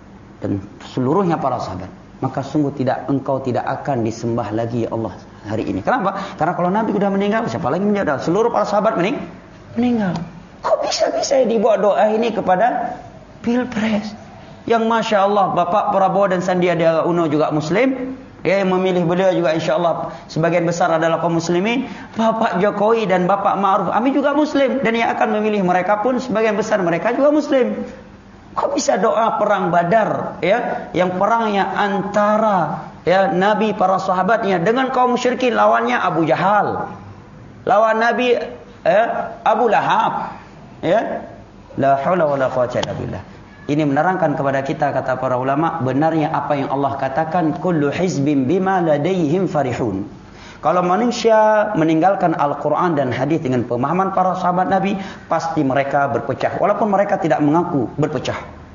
Dan seluruhnya para sahabat. Maka sungguh tidak engkau tidak akan disembah lagi ya Allah hari ini. Kenapa? Karena kalau Nabi sudah meninggal, siapa lagi menjaga? Seluruh para sahabat mening meninggal. Kok bisa-bisa dibawa doa ini kepada Pilpres? Yang Masya Allah Bapak Prabowo dan Sandiaga Uno juga Muslim. Ya, yang memilih beliau juga insya Allah sebagian besar adalah kaum muslimin. Bapak Jokowi dan Bapak Ma'ruf Amin juga Muslim. Dan yang akan memilih mereka pun sebagian besar mereka juga Muslim. Kok bisa doa perang Badar, ya, yang perangnya antara ya Nabi para sahabatnya dengan kaum musyrikin, lawannya Abu Jahal, lawan Nabi eh, Abu Lahab, ya, la haula wala quwwata illa billah. Ini menerangkan kepada kita, kata para ulama, benarnya apa yang Allah katakan, kullu hizbin bima ladaihim farihun. Kalau manusia meninggalkan Al-Quran dan hadis dengan pemahaman para sahabat Nabi, pasti mereka berpecah. Walaupun mereka tidak mengaku berpecah.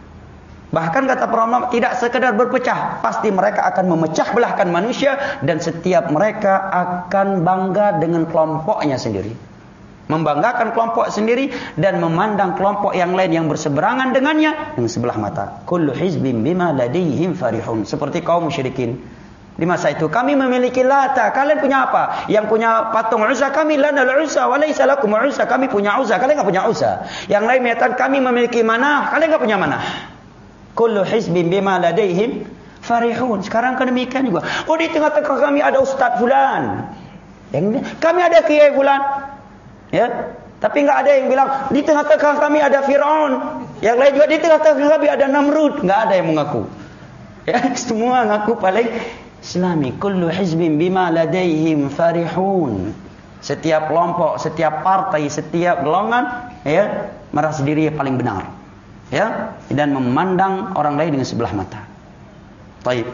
Bahkan kata para ulama, tidak sekedar berpecah, pasti mereka akan memecah belahkan manusia. Dan setiap mereka akan bangga dengan kelompoknya sendiri. Membanggakan kelompok sendiri dan memandang kelompok yang lain yang berseberangan dengannya dengan sebelah mata. Kullu hizbin bima ladaihim farihun. Seperti kaum musyrikin. Di masa itu kami memiliki Lata, kalian punya apa? Yang punya patung Uzza, kami lana al-Uzza wa laysa lakum Uzza, kami punya Uzza, kalian enggak punya Uzza. Yang lain menyatakan kami memiliki Manah, kalian enggak punya Manah. Kullu hizbin bima ladaihim farihun. Sekarang kan demikian juga. Oh, di tengah-tengah kami ada Ustaz fulan. Yang kami ada Kiai fulan. Ya, tapi enggak ada yang bilang di tengah-tengah kami ada Firaun. Yang lain juga di tengah-tengah kami ada Namrud, enggak ada yang mengaku. Ya, semua ngaku paling Islami. Kullu hizbin bima ladaihim farihun. Setiap kelompok, setiap partai, setiap golongan ya merasa diri paling benar. Ya, dan memandang orang lain dengan sebelah mata. Baik.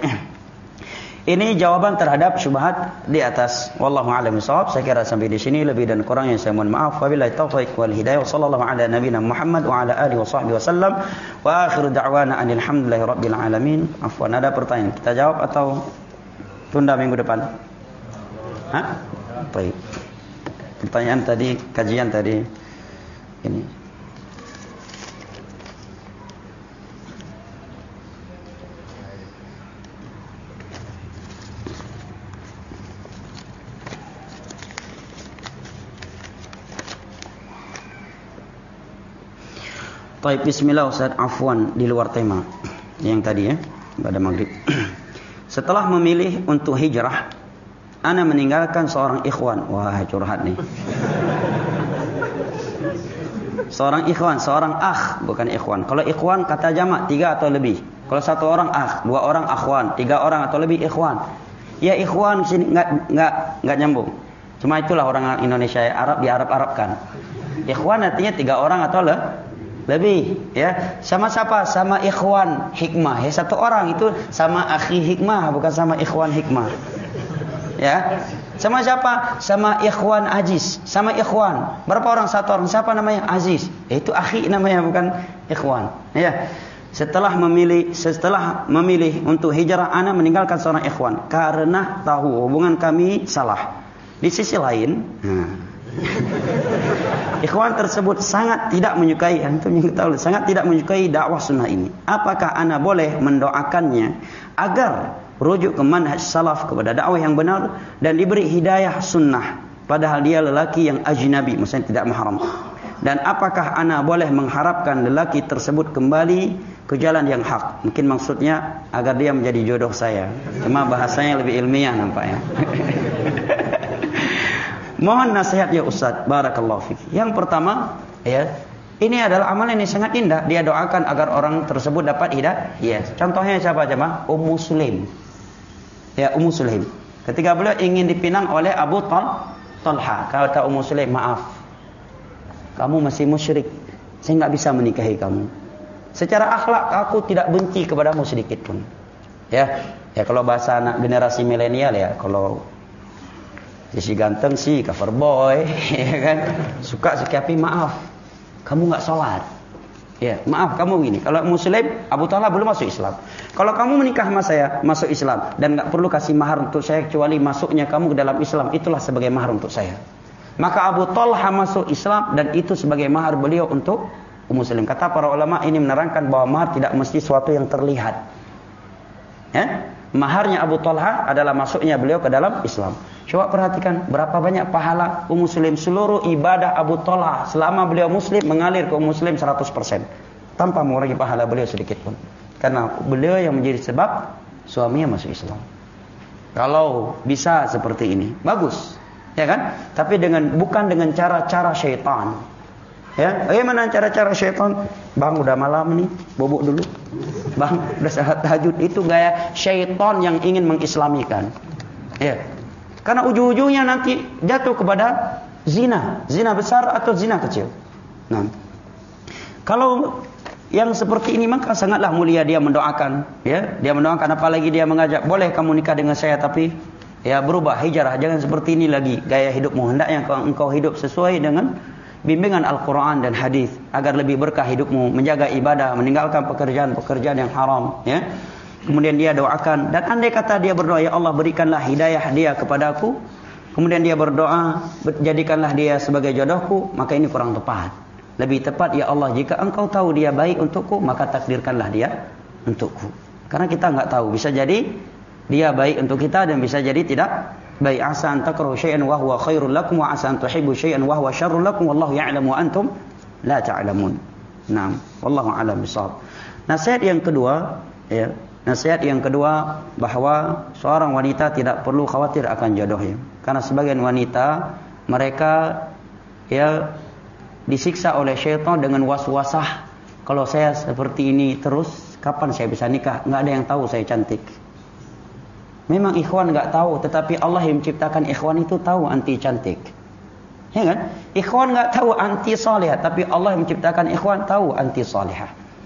Ini jawaban terhadap syubhat di atas. Wallahu a'lam bishawab. Saya kira sampai di sini, lebih dan kurangnya saya mohon maaf. Wabillahi taufiq wal hidayah. Sallallahu ala nabiyina Muhammad wa ala alihi wa sahbihi wasallam. Wa akhiru da'wana anil hamdulillahi rabbil alamin. Afwan, ada pertanyaan kita jawab atau tunda minggu depan? Hah? Baik. Pertanyaan tadi, kajian tadi ini. Baik, bismillah Ustaz, afwan di luar tema yang tadi ya, pada maghrib. Setelah memilih untuk hijrah, ana meninggalkan seorang ikhwan. Wah, curhat nih. Seorang ikhwan, seorang akh, bukan ikhwan. Kalau ikhwan kata jamak, tiga atau lebih. Kalau satu orang akh, dua orang akhwan, tiga orang atau lebih ikhwan. Ya ikhwan sini enggak enggak enggak nyambung. Cuma itulah orang Indonesia Arab di Arab-Arabkan. Ikhwan artinya tiga orang atau le lebih, ya. Sama siapa? Sama ikhwan hikmah. Ya, satu orang itu sama akhi hikmah, bukan sama ikhwan hikmah. Ya. Sama siapa? Sama ikhwan Aziz. Sama ikhwan. Berapa orang? Satu orang. Siapa namanya? Aziz. Ya, itu akhi namanya, bukan ikhwan. Ya. Setelah memilih setelah memilih untuk hijrah, ana meninggalkan seorang ikhwan karena tahu hubungan kami salah. Di sisi lain, nah, ikhwan tersebut sangat tidak menyukai, antum yang tahu, sangat tidak menyukai dakwah sunnah ini. Apakah ana boleh mendoakannya agar rujuk ke manhaj salaf, kepada dakwah yang benar dan diberi hidayah sunnah, padahal dia lelaki yang ajnabi, maksudnya tidak mahram? Dan apakah ana boleh mengharapkan lelaki tersebut kembali ke jalan yang hak? Mungkin maksudnya agar dia menjadi jodoh saya. Cuma bahasanya lebih ilmiah nampaknya. Mohon nasihat ya Ustaz, barakallahu fiik. Yang pertama, ya, ini adalah amalan yang sangat indah. Dia doakan agar orang tersebut dapat hidayah. Ya, contohnya siapa jemaah? Ummu Sulaim. Ya, Ummu Sulaim. Ketika beliau ingin dipinang oleh Abu Talha, kata Ummu Sulaim, maaf, kamu masih musyrik, saya enggak bisa menikahi kamu. Secara akhlak aku tidak benci kepadamu sedikit pun. Ya, ya kalau bahasa anak generasi milenial ya, kalau si ganteng sih cover boy, ya kan? Suka tapi maaf, kamu nggak sholat. Ya, maaf kamu gini. Kalau muslim, Abu Talha belum masuk Islam. Kalau kamu menikah sama saya, masuk Islam dan nggak perlu kasih mahar untuk saya kecuali masuknya kamu ke dalam Islam, itulah sebagai mahar untuk saya. Maka Abu Talha masuk Islam dan itu sebagai mahar beliau untuk muslim. Kata para ulama ini menerangkan bahwa mahar tidak mesti sesuatu yang terlihat. Ya? Maharnya Abu Talha adalah masuknya beliau ke dalam Islam. Coba perhatikan berapa banyak pahala umat muslim. Seluruh ibadah Abu Talha selama beliau muslim mengalir ke umat muslim seratus persen tanpa mengurangi pahala beliau sedikit pun. Karena beliau yang menjadi sebab suaminya masuk Islam. Kalau bisa seperti ini, bagus. Ya kan? Tapi dengan bukan dengan cara-cara syaitan. Ya, bagaimana cara-cara syaitan? Bang, udah malam nih, bobok dulu. Bang, udah salat tahajud. Itu gaya syaitan yang ingin mengislamikan. Ya. Karena ujung-ujungnya nanti jatuh kepada zina, zina besar atau zina kecil. Nah, kalau yang seperti ini maka sangatlah mulia dia mendoakan, ya. Dia mendoakan, apalagi dia mengajak, boleh kamu nikah dengan saya tapi ya berubah, hijrah, jangan seperti ini lagi gaya hidupmu. Hendaknya engkau hidup sesuai dengan bimbingan Al-Quran dan hadis agar lebih berkah hidupmu, menjaga ibadah, meninggalkan pekerjaan-pekerjaan yang haram, ya. Kemudian dia doakan, dan andai kata dia berdoa, ya Allah berikanlah hidayah dia kepadaku, kemudian dia berdoa, jadikanlah dia sebagai jodohku, maka ini kurang tepat. Lebih tepat, ya Allah jika engkau tahu dia baik untukku, maka takdirkanlah dia untukku. Karena kita enggak tahu, bisa jadi dia baik untuk kita dan bisa jadi tidak baik. Asa an takrahu syai'an wa huwa khairul lakum wa asa an tuhibbu syai'an wa huwa syarrul lakum wallahu ya'lamu wa antum la ta'lamun. Naam, wallahu a'lam bishawab. Nasihat yang kedua, ya, nasihat yang kedua bahwa seorang wanita tidak perlu khawatir akan jodohnya. Karena sebagian wanita mereka ya disiksa oleh syaitan dengan was-wasah. Kalau saya seperti ini terus, kapan saya bisa nikah? Enggak ada yang tahu saya cantik. Memang ikhwan enggak tahu, tetapi Allah yang menciptakan ikhwan itu tahu anti cantik. Ya kan? Ikhwan enggak tahu anti salihah, tapi Allah yang menciptakan ikhwan tahu anti salihah.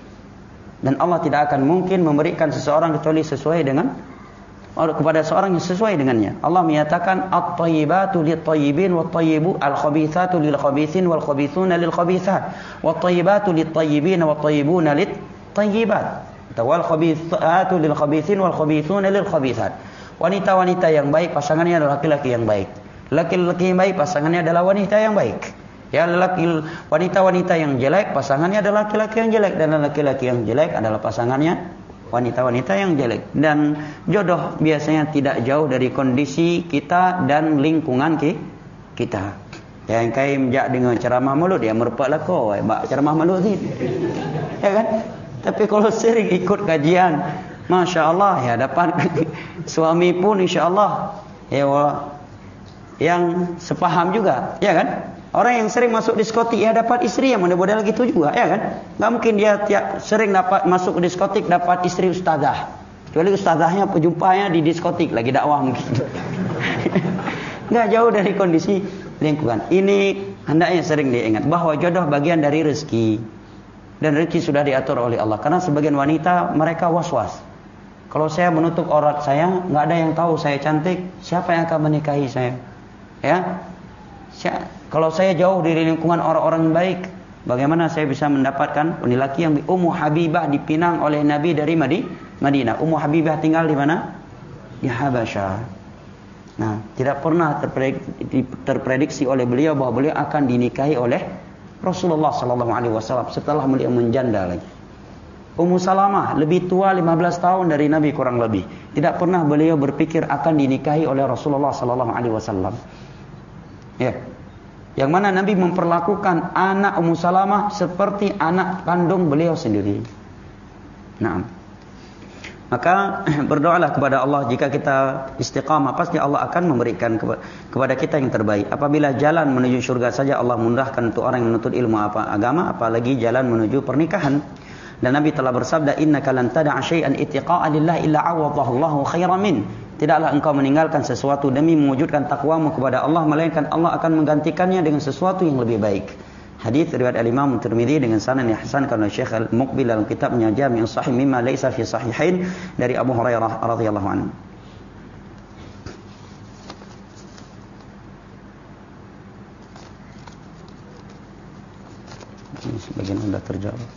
Dan Allah tidak akan mungkin memberikan seseorang kecuali sesuai dengan kepada seorang yang sesuai dengannya. Allah menyatakan at-thayyibatu lit-thayyibin wat-thayyibu al-khabithatu lil-khabithin wal-khabithuna lil-khabithat wat-thayyibatu lit-thayyibin wat-thayyibuna lit-thayyibat wal-khabithatu lil-khabithin wal-khabithuna lil-khabithat. Wanita-wanita yang baik pasangannya adalah laki-laki yang baik. Laki-laki yang baik pasangannya adalah wanita yang baik. Ya, lelaki, wanita-wanita yang jelek pasangannya adalah laki-laki yang jelek, dan laki-laki yang jelek adalah pasangannya wanita-wanita yang jelek. Dan jodoh biasanya tidak jauh dari kondisi kita dan lingkungan kita. Yang kai menjak dengan ceramah mulut dia merepaklah kau, bak ceramah mulut ni. Ya kan? Tapi kalau sering ikut kajian, Masya Allah ya dapat suami pun insya Allah ya yang sepaham juga, ya kan? Orang yang sering masuk diskotik ya dapat istri yang model-model gitu juga, ya kan? Gak mungkin dia tiap sering dapat masuk ke diskotik dapat istri ustazah. Kecuali ustazahnya pejumpanya di diskotik lagi dakwah mungkin. Gak jauh dari kondisi lingkungan. Ini hendaknya sering diingat bahwa jodoh bagian dari rezeki. Dan rezeki sudah diatur oleh Allah. Karena sebagian wanita mereka was-was. Kalau saya menutup aurat saya, nggak ada yang tahu saya cantik, siapa yang akan menikahi saya? Ya, kalau saya jauh dari lingkungan orang-orang baik, bagaimana saya bisa mendapatkan laki yang Ummu Habibah dipinang oleh Nabi dari Madinah. Ummu Habibah tinggal di mana? Di Habasyah. Nah, tidak pernah terprediksi oleh beliau bahwa beliau akan dinikahi oleh Rasulullah sallallahu alaihi wasallam setelah beliau menjanda lagi. Ummu Salamah lebih tua lima belas tahun dari Nabi kurang lebih. Tidak pernah beliau berpikir akan dinikahi oleh Rasulullah sallallahu alaihi wasallam. Ya. Yang mana Nabi memperlakukan anak Ummu Salamah seperti anak kandung beliau sendiri. Nah, maka berdoalah kepada Allah jika kita istiqamah, pasti Allah akan memberikan kepada kita yang terbaik. Apabila jalan menuju surga saja Allah mudahkan untuk orang yang menuntut ilmu apa agama, apalagi jalan menuju pernikahan. Dan Nabi telah bersabda, innaka lan tada'a syai'an ittiqa'a lillah illa 'awadahu Allahu khairan min. Tidaklah engkau meninggalkan sesuatu demi mewujudkan takwamu kepada Allah, melainkan Allah akan menggantikannya dengan sesuatu yang lebih baik. Hadis riwayat Al-Imam Tirmidzi dengan sanad yang hasan karena Syekh Al-Muqbil dalam kitabnya Jami' Shahih mimma laisa fi sahihain dari Abu Hurairah radhiyallahu anhu. Ini sebagian sudah terjawab.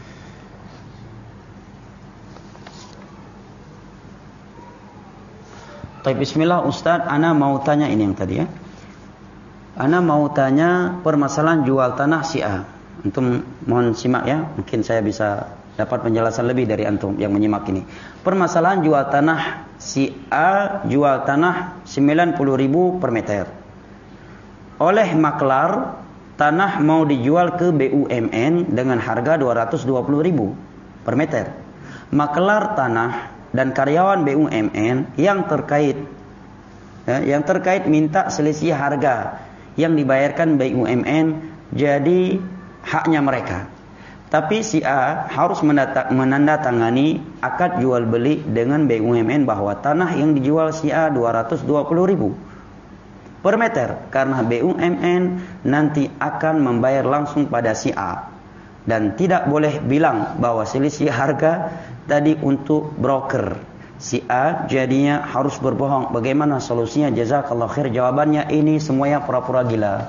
Baik, bismillah Ustaz, ana mau tanya ini yang tadi ya. Ana mau tanya permasalahan jual tanah si A. Antum mohon simak ya, mungkin saya bisa dapat penjelasan lebih dari antum yang menyimak ini. Permasalahan jual tanah si A, jual tanah sembilan puluh ribu per meter. Oleh maklar, tanah mau dijual ke B U M N dengan harga dua ratus dua puluh ribu per meter. Maklar tanah dan karyawan B U M N yang terkait ya, yang terkait minta selisih harga yang dibayarkan B U M N jadi haknya mereka. Tapi si A harus menandatangani akad jual beli dengan B U M N bahwa tanah yang dijual si A dua ratus dua puluh ribu per meter karena B U M N nanti akan membayar langsung pada si A. Dan tidak boleh bilang bahwa selisih harga tadi untuk broker. Si A jadinya harus berbohong. Bagaimana solusinya? Jazakallah khair. Jawabannya ini semuanya pura-pura gila.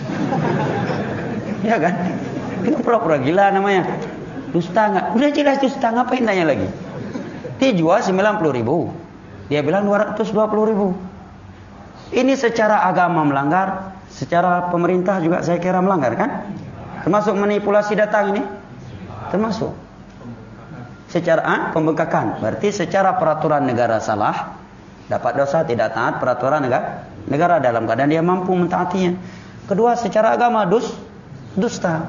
Ya kan? Ini pura-pura gila namanya. Dusta enggak? Udah jelas dusta, ngapain tanya lagi? Dia jual sembilan puluh ribu. Dia bilang dua ratus dua puluh ribu. Ini secara agama melanggar, secara pemerintah juga saya kira melanggar kan? Termasuk manipulasi datang ini? Termasuk. Secara ah, pembengkakan. Berarti secara peraturan negara salah, dapat dosa, tidak taat peraturan negara, negara dalam keadaan dia mampu mentaatinya. Kedua, secara agama dus, dusta.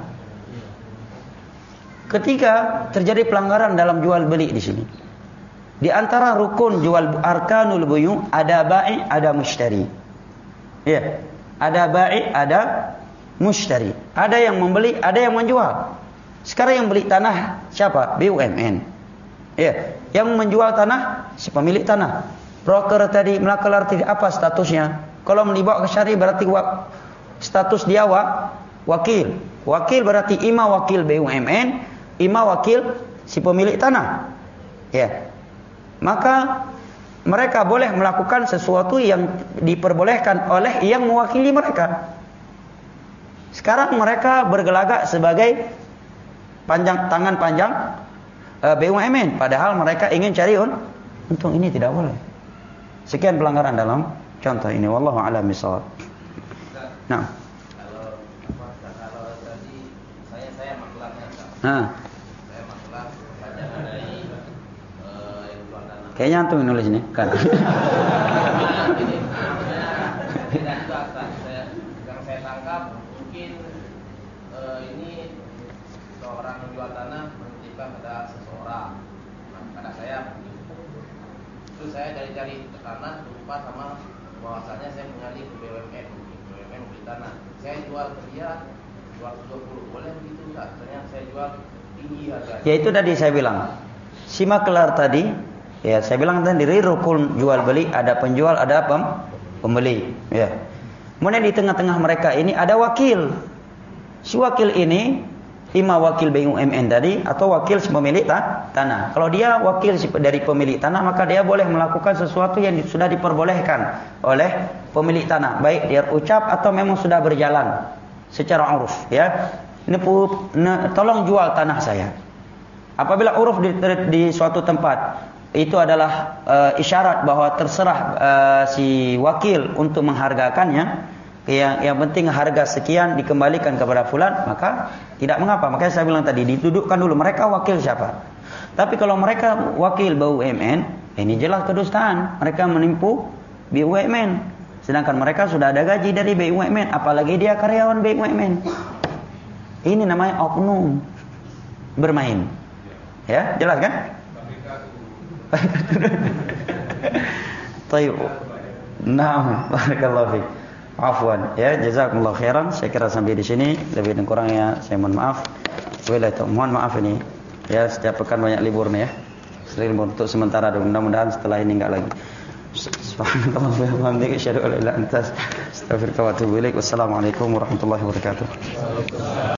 Ketiga, terjadi pelanggaran dalam jual beli di sini. Di antara rukun jual arkanul buyu ada bai, ada mushtari. Ya, ada bai, ada mushtari. Ada yang membeli, ada yang menjual. Sekarang yang beli tanah siapa? B U M N. Ya, yang menjual tanah si pemilik tanah. Broker tadi melakar arti apa statusnya? Kalau dibawa ke syari berarti wak, status dia wak, wakil. Wakil berarti ima wakil B U M N, ima wakil si pemilik tanah. Ya. Maka mereka boleh melakukan sesuatu yang diperbolehkan oleh yang mewakili mereka. Sekarang mereka bergelagak sebagai panjang tangan panjang uh, B U M N, padahal mereka ingin cari untung. Ini tidak boleh. Sekian pelanggaran dalam contoh ini. Wallahu a'lam bishawab. Nah, kalau kalau tadi saya saya maklarnya. Nah. Saya maklar panjangan dari eh yang jual tanah. Kayaknya antum yang nulis ini kan. Tidak itu atas saya yang saya tangkap mungkin eh, ini seorang jual tanah menitipkan pada seseorang, nah, pada saya. Terus saya cari-cari ke tanah lupa sama bahwasanya saya mengalih ke B U M N, B U M N beli tanah. Saya jual ke dia dua ratus dua puluh, boleh begitu enggak? Ternyata saya jual tinggi harganya. Ya itu tadi saya bilang. Si maklar tadi, ya saya bilang tadi dari rukun jual beli ada penjual, ada pem, pembeli, ya. Kemudian di tengah-tengah mereka ini ada wakil. Si wakil ini ima wakil B U M N tadi atau wakil si pemilik ta tanah. Kalau dia wakil dari pemilik tanah, maka dia boleh melakukan sesuatu yang sudah diperbolehkan oleh pemilik tanah, baik dia ucap atau memang sudah berjalan secara uruf, ya. Ini tolong jual tanah saya. Apabila uruf di, di suatu tempat itu adalah uh, isyarat bahwa terserah uh, si wakil untuk menghargakannya. Yang, yang penting harga sekian dikembalikan kepada fulan, maka tidak mengapa. Makanya saya bilang tadi didudukkan dulu mereka wakil siapa. Tapi kalau mereka wakil B U M N, ini jelas kedustaan. Mereka menipu B U M N. Sedangkan mereka sudah ada gaji dari B U M N, apalagi dia karyawan B U M N. Ini namanya oknum bermain. Ya, jelas kan? Tayyib. Nah, barakallahu fiik. Afwan, ya, jazakumullah khairan. Saya kira sampai di sini, lebih dan kurangnya saya mohon maaf. Wallahi, mohon maaf ini. Ya, setiap pekan banyak libur nih ya. Selain libur untuk sementara, mudah-mudahan setelah ini enggak lagi. Subhanallah wa bihamdihi asyhadu an la ilaha illa anta astaghfiruka wa atubu ilaik. Wassalamualaikum warahmatullahi wabarakatuh.